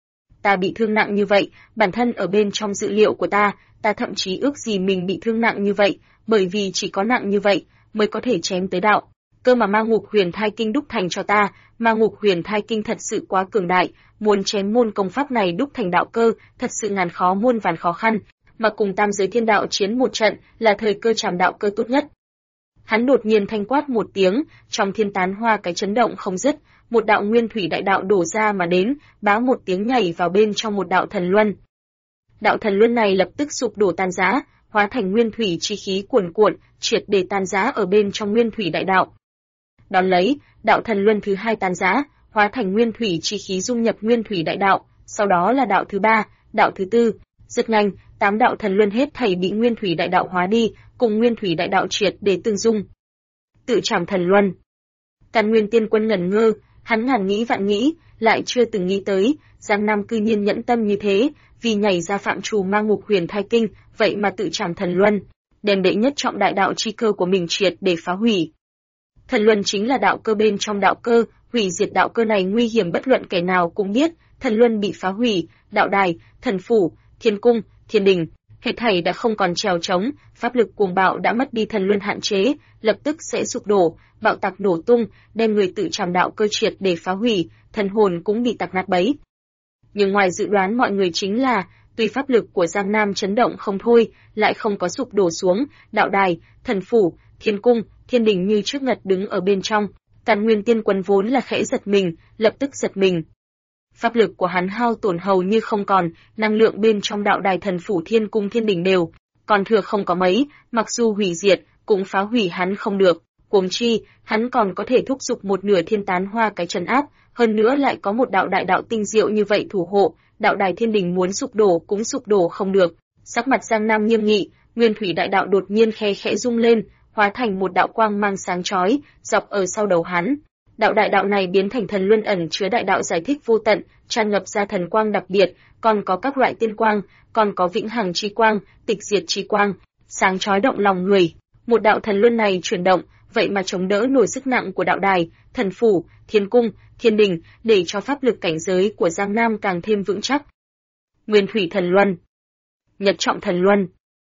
ta bị thương nặng như vậy, bản thân ở bên trong dự liệu của ta thậm chí ước gì mình bị thương nặng như vậy, bởi vì chỉ có nặng như vậy mới có thể chém tới đạo. Cơ mà Ma Ngục Huyền Thai Kinh đúc thành cho ta, Ma Ngục Huyền Thai Kinh thật sự quá cường đại, muốn chém môn công pháp này đúc thành đạo cơ, thật sự ngàn khó muôn vàn khó khăn, mà cùng tam giới thiên đạo chiến một trận là thời cơ trảm đạo cơ tốt nhất. Hắn đột nhiên thanh quát một tiếng, trong thiên tán hoa cái chấn động không dứt, một đạo nguyên thủy đại đạo đổ ra mà đến, bá một tiếng nhảy vào bên trong một đạo thần luân. Đạo thần luân này lập tức sụp đổ tan rã, hóa thành nguyên thủy chi khí cuồn cuộn, triệt để tan rã ở bên trong nguyên thủy đại đạo. Đón lấy, đạo thần luân thứ 2 tan rã, hóa thành nguyên thủy chi khí dung nhập nguyên thủy đại đạo, sau đó là đạo thứ 3, đạo thứ 4, rất nhanh, 8 đạo thần luân hết thảy bị nguyên thủy đại đạo hóa đi, cùng nguyên thủy đại đạo triệt để tương dung. Tự trảm thần luân. Càn Nguyên Tiên Quân ngẩn ngơ, hắn ngàn nghĩ vạn nghĩ, lại chưa từng nghĩ tới, Giang Nam cư nhiên nhẫn tâm như thế, vì nhảy ra phạm trù Ma Ngục Huyền Thai Kinh, vậy mà tự trảm thần luân, đem đệ nhất trọng đại đạo chi cơ của mình triệt để phá hủy. Thần luân chính là đạo cơ bên trong đạo cơ, hủy diệt đạo cơ này nguy hiểm bất luận kẻ nào cũng biết, thần luân bị phá hủy, đạo đài, thần phủ, thiên cung, thiên đình, hết thảy đã không còn trèo trống, pháp lực cuồng bạo đã mất đi thần luân hạn chế, lập tức sẽ sụp đổ, bạo tạc nổ tung, đem người tự trảm đạo cơ triệt để phá hủy, thần hồn cũng bị tạc nát bấy. Nhưng ngoài dự đoán mọi người chính là, tuy pháp lực của Giang Nam chấn động không thôi, lại không có sụp đổ xuống, đạo đài, thần phủ, thiên cung, thiên đình như trước ngật đứng ở bên trong. Càn Nguyên Tiên Quân vốn là khẽ giật mình, lập tức giật mình. Pháp lực của hắn hao tổn hầu như không còn, năng lượng bên trong đạo đài thần phủ thiên cung thiên đình đều, còn thừa không có mấy, mặc dù hủy diệt, cũng phá hủy hắn không được. Huống chi, hắn còn có thể thúc giục một nửa thiên tán hoa cái trấn áp, hơn nữa lại có một đạo đại đạo tinh diệu như vậy thủ hộ, đạo đài thiên đình muốn sụp đổ cũng sụp đổ không được. Sắc mặt Giang Nam nghiêm nghị, nguyên thủy đại đạo đột nhiên khe khẽ rung lên, hóa thành một đạo quang mang sáng chói, dọc ở sau đầu hắn. Đạo đại đạo này biến thành thần luân ẩn chứa đại đạo giải thích vô tận, tràn ngập ra thần quang đặc biệt, còn có các loại tiên quang, còn có vĩnh hằng chi quang, tịch diệt chi quang, sáng chói động lòng người. Một đạo thần luân này chuyển động, vậy mà chống đỡ nổi sức nặng của đạo đài, thần phủ, thiên cung, thiên đình, để cho pháp lực cảnh giới của Giang Nam càng thêm vững chắc. Nguyên thủy thần luân, nhật trọng thần luân.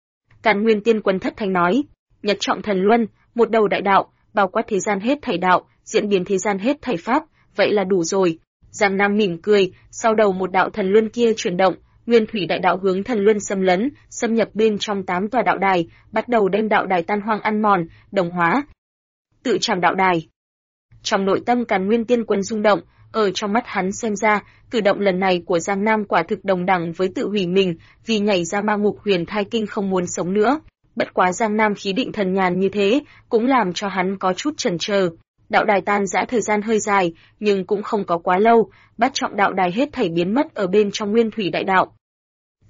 Càn Nguyên Tiên Quân thất thanh nói, nhật trọng thần luân, một đầu đại đạo, bao quát thế gian hết thảy đạo, diễn biến thế gian hết thảy pháp, vậy là đủ rồi. Giang Nam mỉm cười, sau đầu một đạo thần luân kia chuyển động, nguyên thủy đại đạo hướng thần luân xâm lấn, xâm nhập bên trong 8 tòa đạo đài, bắt đầu đem đạo đài tan hoang ăn mòn, đồng hóa. Tự trảm đạo đài. Trong nội tâm Càn Nguyên Tiên Quân rung động, ở trong mắt hắn xem ra, cử động lần này của Giang Nam quả thực đồng đẳng với tự hủy mình, vì nhảy ra Ma Ngục Huyền Thai Kinh không muốn sống nữa. Bất quá Giang Nam khí định thần nhàn như thế, cũng làm cho hắn có chút chần chờ. Đạo đài tan rã thời gian hơi dài, nhưng cũng không có quá lâu, bát trọng đạo đài hết thảy biến mất ở bên trong nguyên thủy đại đạo.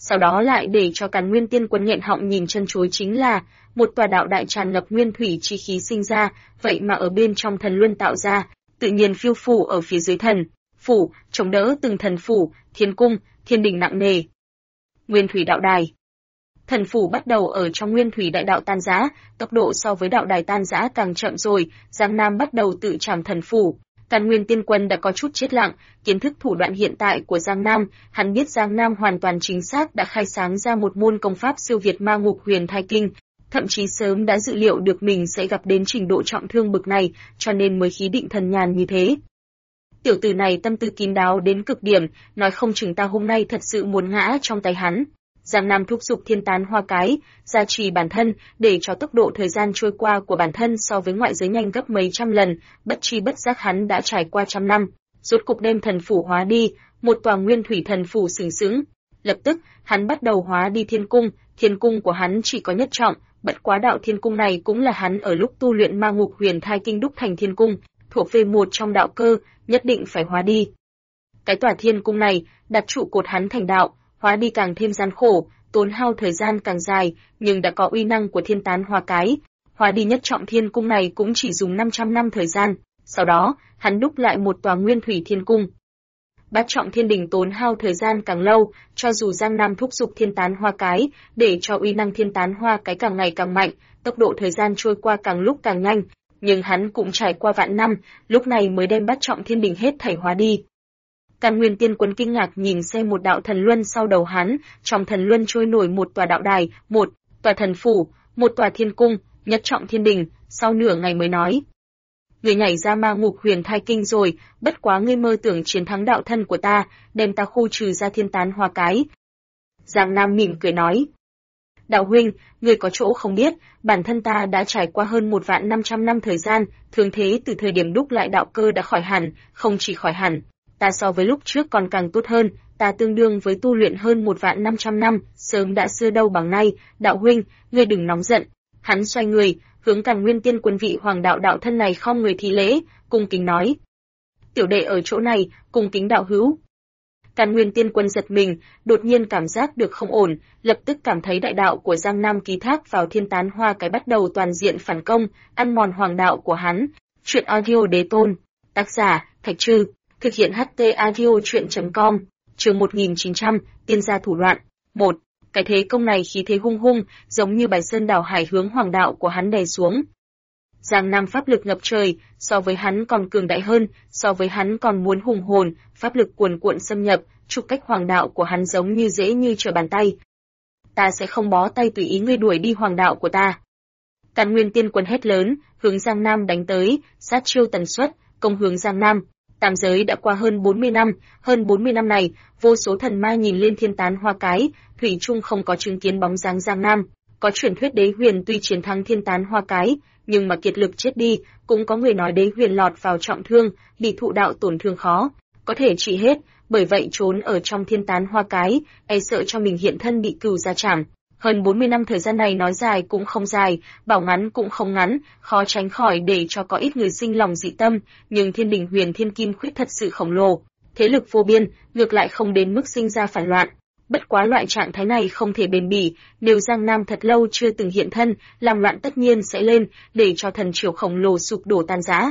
sau đó lại để cho Càn Nguyên Tiên Quân nghẹn họng nhìn chân chối chính là một tòa đạo đại tràn ngập nguyên thủy chi khí sinh ra, vậy mà ở bên trong thần luân tạo ra, tự nhiên phiêu phù ở phía dưới thần phủ, chống đỡ từng thần phủ, thiên cung, thiên đình nặng nề. Nguyên thủy đạo đài. Thần phủ bắt đầu ở trong nguyên thủy đại đạo tan rã, tốc độ so với đạo đài tan rã càng chậm rồi, Giang Nam bắt đầu tự trảm thần phủ. Càn Nguyên Tiên Quân đã có chút chết lặng, kiến thức thủ đoạn hiện tại của Giang Nam, hắn biết Giang Nam hoàn toàn chính xác đã khai sáng ra một môn công pháp siêu việt ma ngục huyền thai kinh, thậm chí sớm đã dự liệu được mình sẽ gặp đến trình độ trọng thương bực này, cho nên mới khí định thần nhàn như thế. Tiểu tử này tâm tư kín đáo đến cực điểm, nói không chừng ta hôm nay thật sự muốn ngã trong tay hắn. Giang Nam thúc giục thiên tán hoa cái, gia trì bản thân, để cho tốc độ thời gian trôi qua của bản thân so với ngoại giới nhanh gấp mấy trăm lần, bất tri bất giác hắn đã trải qua trăm năm, rốt cục đem thần phủ hóa đi, một tòa nguyên thủy thần phủ sừng sững. Lập tức, hắn bắt đầu hóa đi thiên cung của hắn chỉ có nhất trọng, bất quá đạo thiên cung này cũng là hắn ở lúc tu luyện ma ngục huyền thai kinh đúc thành thiên cung, thuộc về một trong đạo cơ, nhất định phải hóa đi. Cái tòa thiên cung này, đặt trụ cột hắn thành đạo, hóa đi càng thêm gian khổ, tốn hao thời gian càng dài, nhưng đã có uy năng của thiên tán hoa cái. Hóa đi nhất trọng thiên cung này cũng chỉ dùng 500 năm thời gian, sau đó, hắn đúc lại một tòa nguyên thủy thiên cung. Bát trọng thiên đình tốn hao thời gian càng lâu, cho dù Giang Nam thúc giục thiên tán hoa cái, để cho uy năng thiên tán hoa cái càng ngày càng mạnh, tốc độ thời gian trôi qua càng lúc càng nhanh, nhưng hắn cũng trải qua vạn năm, lúc này mới đem bát trọng thiên đình hết thảy hóa đi. Càn Nguyên Tiên Quân kinh ngạc nhìn xem một đạo thần luân sau đầu hắn, trong thần luân trôi nổi một tòa đạo đài, một tòa thần phủ, một tòa thiên cung, nhất trọng thiên đình, sau nửa ngày mới nói. Người nhảy ra ma ngục huyền thai kinh rồi, bất quá ngươi mơ tưởng chiến thắng đạo thân của ta, đem ta khu trừ ra thiên tán hoa cái. Giang Nam mỉm cười nói. Đạo huynh, ngươi có chỗ không biết, bản thân ta đã trải qua hơn 1.500 năm thời gian, thường thế từ thời điểm đúc lại đạo cơ đã khỏi hẳn, không chỉ khỏi hẳn. Ta so với lúc trước còn càng tốt hơn, ta tương đương với tu luyện hơn 1.500 năm, sớm đã xưa đâu bằng nay, đạo huynh, ngươi đừng nóng giận. Hắn xoay người, hướng Càn Nguyên Tiên Quân vị hoàng đạo đạo thân này khom người thi lễ, cung kính nói. Tiểu đệ ở chỗ này, cung kính đạo hữu. Càn Nguyên Tiên Quân giật mình, đột nhiên cảm giác được không ổn, lập tức cảm thấy đại đạo của Giang Nam ký thác vào thiên tán hoa cái bắt đầu toàn diện phản công, ăn mòn hoàng đạo của hắn. Chuyện audio đế tôn, tác giả, Thạch Trư. Thực hiện HT Audio Chuyện.com, chương 1900, tiên gia thủ đoạn. 1. Cái thế công này khí thế hung hung, giống như bài sơn đảo hải hướng hoàng đạo của hắn đè xuống. Giang Nam pháp lực ngập trời, so với hắn còn cường đại hơn, so với hắn còn muốn hùng hồn, pháp lực cuồn cuộn xâm nhập, trục cách hoàng đạo của hắn giống như dễ như trở bàn tay. Ta sẽ không bó tay tùy ý ngươi đuổi đi hoàng đạo của ta. Càn Nguyên Tiên Quân hét lớn, hướng Giang Nam đánh tới, sát chiêu tần suất, công hướng Giang Nam. Tam giới đã qua hơn 40 năm, hơn 40 năm này, vô số thần ma nhìn lên thiên tán hoa cái, thủy chung không có chứng kiến bóng dáng Giang Nam. Có truyền thuyết Đế Huyền tuy chiến thắng thiên tán hoa cái, nhưng mà kiệt lực chết đi, cũng có người nói Đế Huyền lọt vào trọng thương, bị thụ đạo tổn thương khó, có thể trị hết, bởi vậy trốn ở trong thiên tán hoa cái, e sợ cho mình hiện thân bị cừu gia trảm. Hơn 40 năm thời gian này nói dài cũng không dài, bảo ngắn cũng không ngắn, khó tránh khỏi để cho có ít người sinh lòng dị tâm, nhưng thiên đình huyền thiên kim khuyết thật sự khổng lồ, thế lực vô biên, ngược lại không đến mức sinh ra phản loạn. Bất quá loại trạng thái này không thể bền bỉ, nếu Giang Nam thật lâu chưa từng hiện thân, làm loạn tất nhiên sẽ lên, để cho thần triều khổng lồ sụp đổ tan rã.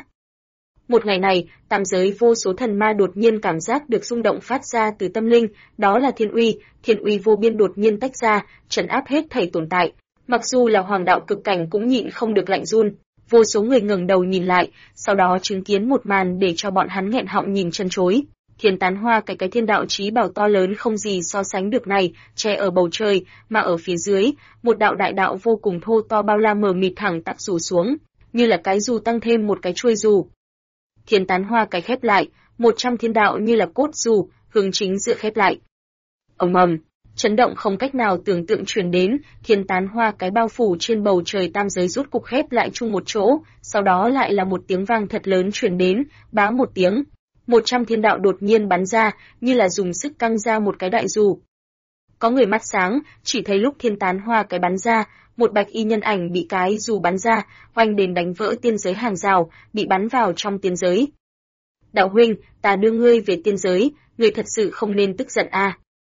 Một ngày này, tam giới vô số thần ma đột nhiên cảm giác được rung động phát ra từ tâm linh, đó là thiên uy vô biên đột nhiên tách ra, trấn áp hết thảy tồn tại. Mặc dù là hoàng đạo cực cảnh cũng nhịn không được lạnh run, vô số người ngẩng đầu nhìn lại, sau đó chứng kiến một màn để cho bọn hắn nghẹn họng nhìn chân chối. Thiên tán hoa cái thiên đạo chí bảo to lớn không gì so sánh được này, che ở bầu trời, mà ở phía dưới, một đạo đại đạo vô cùng thô to bao la mờ mịt thẳng tắp rủ xuống, như là cái dù tăng thêm một cái chuôi dù. Thiên tán hoa cái khép lại, 100 thiên đạo như là cốt dù, hướng chính giữa khép lại. Ầm ầm, chấn động không cách nào tưởng tượng truyền đến, thiên tán hoa cái bao phủ trên bầu trời tam giới rút cục khép lại chung một chỗ, sau đó lại là một tiếng vang thật lớn truyền đến, bá một tiếng. 100 thiên đạo đột nhiên bắn ra, như là dùng sức căng ra một cái đại dù. Có người mắt sáng, chỉ thấy lúc thiên tán hoa cái bắn ra, một bạch y nhân ảnh bị cái dù bắn ra, oanh đến đánh vỡ tiên giới hàng rào, bị bắn vào trong tiên giới. Đạo huynh, ta đưa ngươi về tiên giới, ngươi thật sự không nên tức giận a.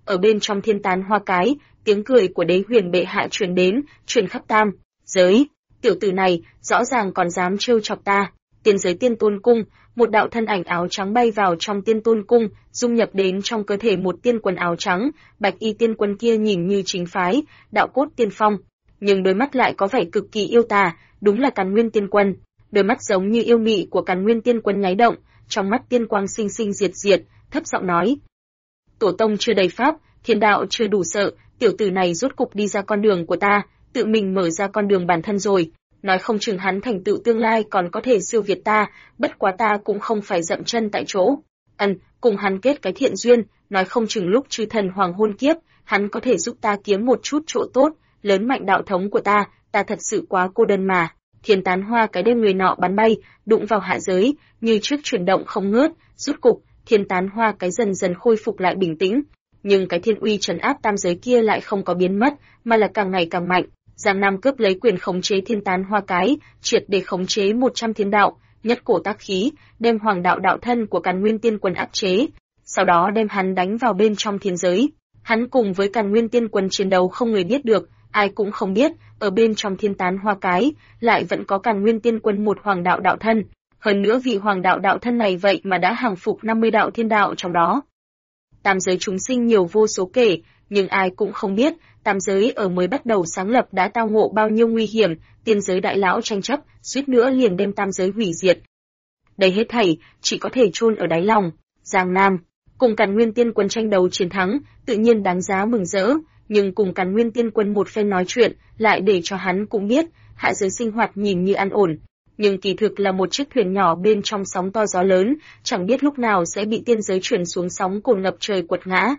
Ở bên trong thiên tán hoa cái, tiếng cười của Đế Huyền bệ hạ truyền đến, truyền khắp tam giới. Tiểu tử này, rõ ràng còn dám trêu chọc ta. Tiên giới Tiên Tôn Cung, một đạo thân ảnh áo trắng bay vào trong Tiên Tôn Cung, dung nhập đến trong cơ thể một tiên quần áo trắng. Bạch y tiên quân kia nhìn như chính phái, đạo cốt tiên phong, nhưng đôi mắt lại có vẻ cực kỳ yêu tà, đúng là Càn Nguyên Tiên Quân. Đôi mắt giống như yêu mị của Càn Nguyên Tiên Quân nháy động, trong mắt tiên quang sinh sinh diệt diệt, thấp giọng nói: "Tổ tông chưa đầy pháp, thiên đạo chưa đủ sợ, tiểu tử này rốt cục đi ra con đường của ta, tự mình mở ra con đường bản thân rồi, nói không chừng hắn thành tựu tương lai còn có thể siêu việt ta, bất quá ta cũng không phải dậm chân tại chỗ. Cùng hắn kết cái thiện duyên, nói không chừng lúc chư thần hoàng hôn kiếp, hắn có thể giúp ta kiếm một chút chỗ tốt, lớn mạnh đạo thống của ta thật sự quá cô đơn mà." Thiên tán hoa cái đêm người nọ bắn bay, đụng vào hạ giới, như trước chuyển động không ngớt, rút cục, thiên tán hoa cái dần dần khôi phục lại bình tĩnh, nhưng cái thiên uy trấn áp tam giới kia lại không có biến mất, mà là càng ngày càng mạnh. Giang Nam cướp lấy quyền khống chế thiên tán hoa cái, triệt để khống chế 100 thiên đạo, nhất cổ tác khí, đem hoàng đạo đạo thân của Càn Nguyên Tiên Quân áp chế, sau đó đem hắn đánh vào bên trong thiên giới. Hắn cùng với Càn Nguyên Tiên Quân chiến đấu không người biết được, ai cũng không biết, ở bên trong thiên tán hoa cái, lại vẫn có Càn Nguyên Tiên Quân một hoàng đạo đạo thân. Hơn nữa vị hoàng đạo đạo thân này vậy mà đã hàng phục 50 đạo thiên đạo trong đó. Tam giới chúng sinh nhiều vô số kể, nhưng ai cũng không biết, tam giới ở mới bắt đầu sáng lập đã tao ngộ bao nhiêu nguy hiểm, tiên giới đại lão tranh chấp, suýt nữa liền đem tam giới hủy diệt. Đây hết thảy, chỉ có thể chôn ở đáy lòng. Giang Nam, cùng Càn Nguyên Tiên Quân tranh đấu chiến thắng, tự nhiên đáng giá mừng rỡ, nhưng cùng Càn Nguyên Tiên Quân một phen nói chuyện, lại để cho hắn cũng biết, hạ giới sinh hoạt nhìn như an ổn, nhưng kỳ thực là một chiếc thuyền nhỏ bên trong sóng to gió lớn, chẳng biết lúc nào sẽ bị tiên giới chuyển xuống sóng cồn ngập trời quật ngã.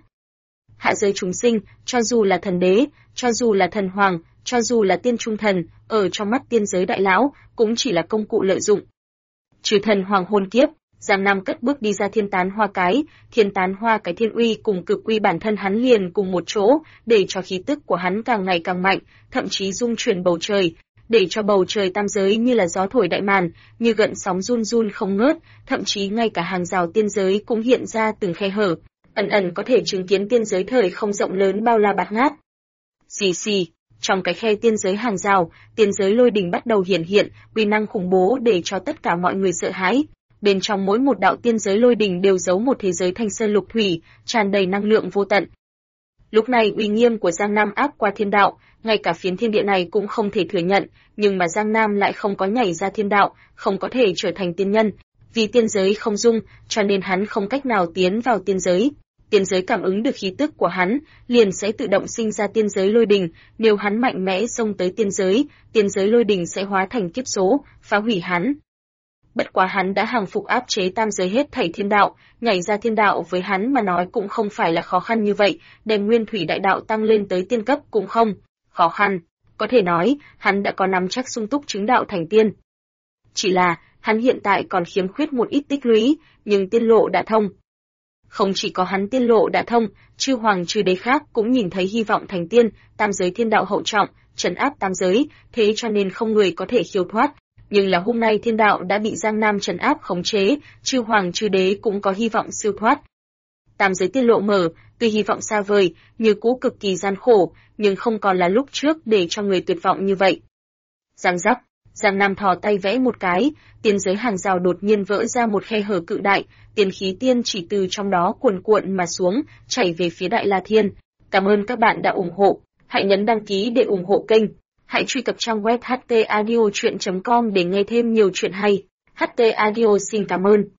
Hạ giới chúng sinh, cho dù là thần đế, cho dù là thần hoàng, cho dù là tiên trung thần, ở trong mắt tiên giới đại lão, cũng chỉ là công cụ lợi dụng. Trừ thần hoàng hôn kiếp, Giang Nam cất bước đi ra thiên tán hoa cái, thiên tán hoa cái thiên uy cùng cực uy bản thân hắn liền cùng một chỗ, để cho khí tức của hắn càng ngày càng mạnh, thậm chí rung chuyển bầu trời, để cho bầu trời tam giới như là gió thổi đại màn, như gợn sóng run run không ngớt, thậm chí ngay cả hàng rào tiên giới cũng hiện ra từng khe hở, ẩn ẩn có thể chứng kiến tiên giới thời không rộng lớn bao la bạt ngát. Xì xì, trong cái khe tiên giới hàng rào, tiên giới lôi đình bắt đầu hiển hiện, uy năng khủng bố để cho tất cả mọi người sợ hãi. Bên trong mỗi một đạo tiên giới lôi đình đều giấu một thế giới thanh sơn lục thủy, tràn đầy năng lượng vô tận. Lúc này uy nghiêm của Giang Nam áp qua thiên đạo, ngay cả phiến thiên địa này cũng không thể thừa nhận, nhưng mà Giang Nam lại không có nhảy ra thiên đạo, không có thể trở thành tiên nhân, vì tiên giới không dung, cho nên hắn không cách nào tiến vào tiên giới. Tiên giới cảm ứng được khí tức của hắn, liền sẽ tự động sinh ra tiên giới lôi đình, nếu hắn mạnh mẽ xông tới tiên giới lôi đình sẽ hóa thành kiếp số, phá hủy hắn. Bất quá hắn đã hàng phục áp chế tam giới hết thảy thiên đạo, nhảy ra thiên đạo với hắn mà nói cũng không phải là khó khăn như vậy, đem nguyên thủy đại đạo tăng lên tới tiên cấp cũng không khó khăn, có thể nói, hắn đã có nắm chắc sung túc chứng đạo thành tiên. Chỉ là, hắn hiện tại còn khiếm khuyết một ít tích lũy, nhưng tiên lộ đã thông. Không chỉ có hắn tiên lộ đã thông, chư hoàng chư đế khác cũng nhìn thấy hy vọng thành tiên, tam giới thiên đạo hậu trọng, trấn áp tam giới, thế cho nên không người có thể khiêu thoát. Nhưng là hôm nay thiên đạo đã bị Giang Nam trấn áp khống chế, chư hoàng chư đế cũng có hy vọng siêu thoát. Tam giới tiên lộ mở, tuy hy vọng xa vời, như cũ cực kỳ gian khổ, nhưng không còn là lúc trước để cho người tuyệt vọng như vậy. Giang giác, Giang Nam thò tay vẽ một cái, tiên giới hàng rào đột nhiên vỡ ra một khe hở cự đại, tiên khí tiên chỉ từ trong đó cuồn cuộn mà xuống, chảy về phía Đại La Thiên. Cảm ơn các bạn đã ủng hộ, hãy nhấn đăng ký để ủng hộ kênh. Hãy truy cập trang web htaudio.com để nghe thêm nhiều chuyện hay. HT Audio xin cảm ơn.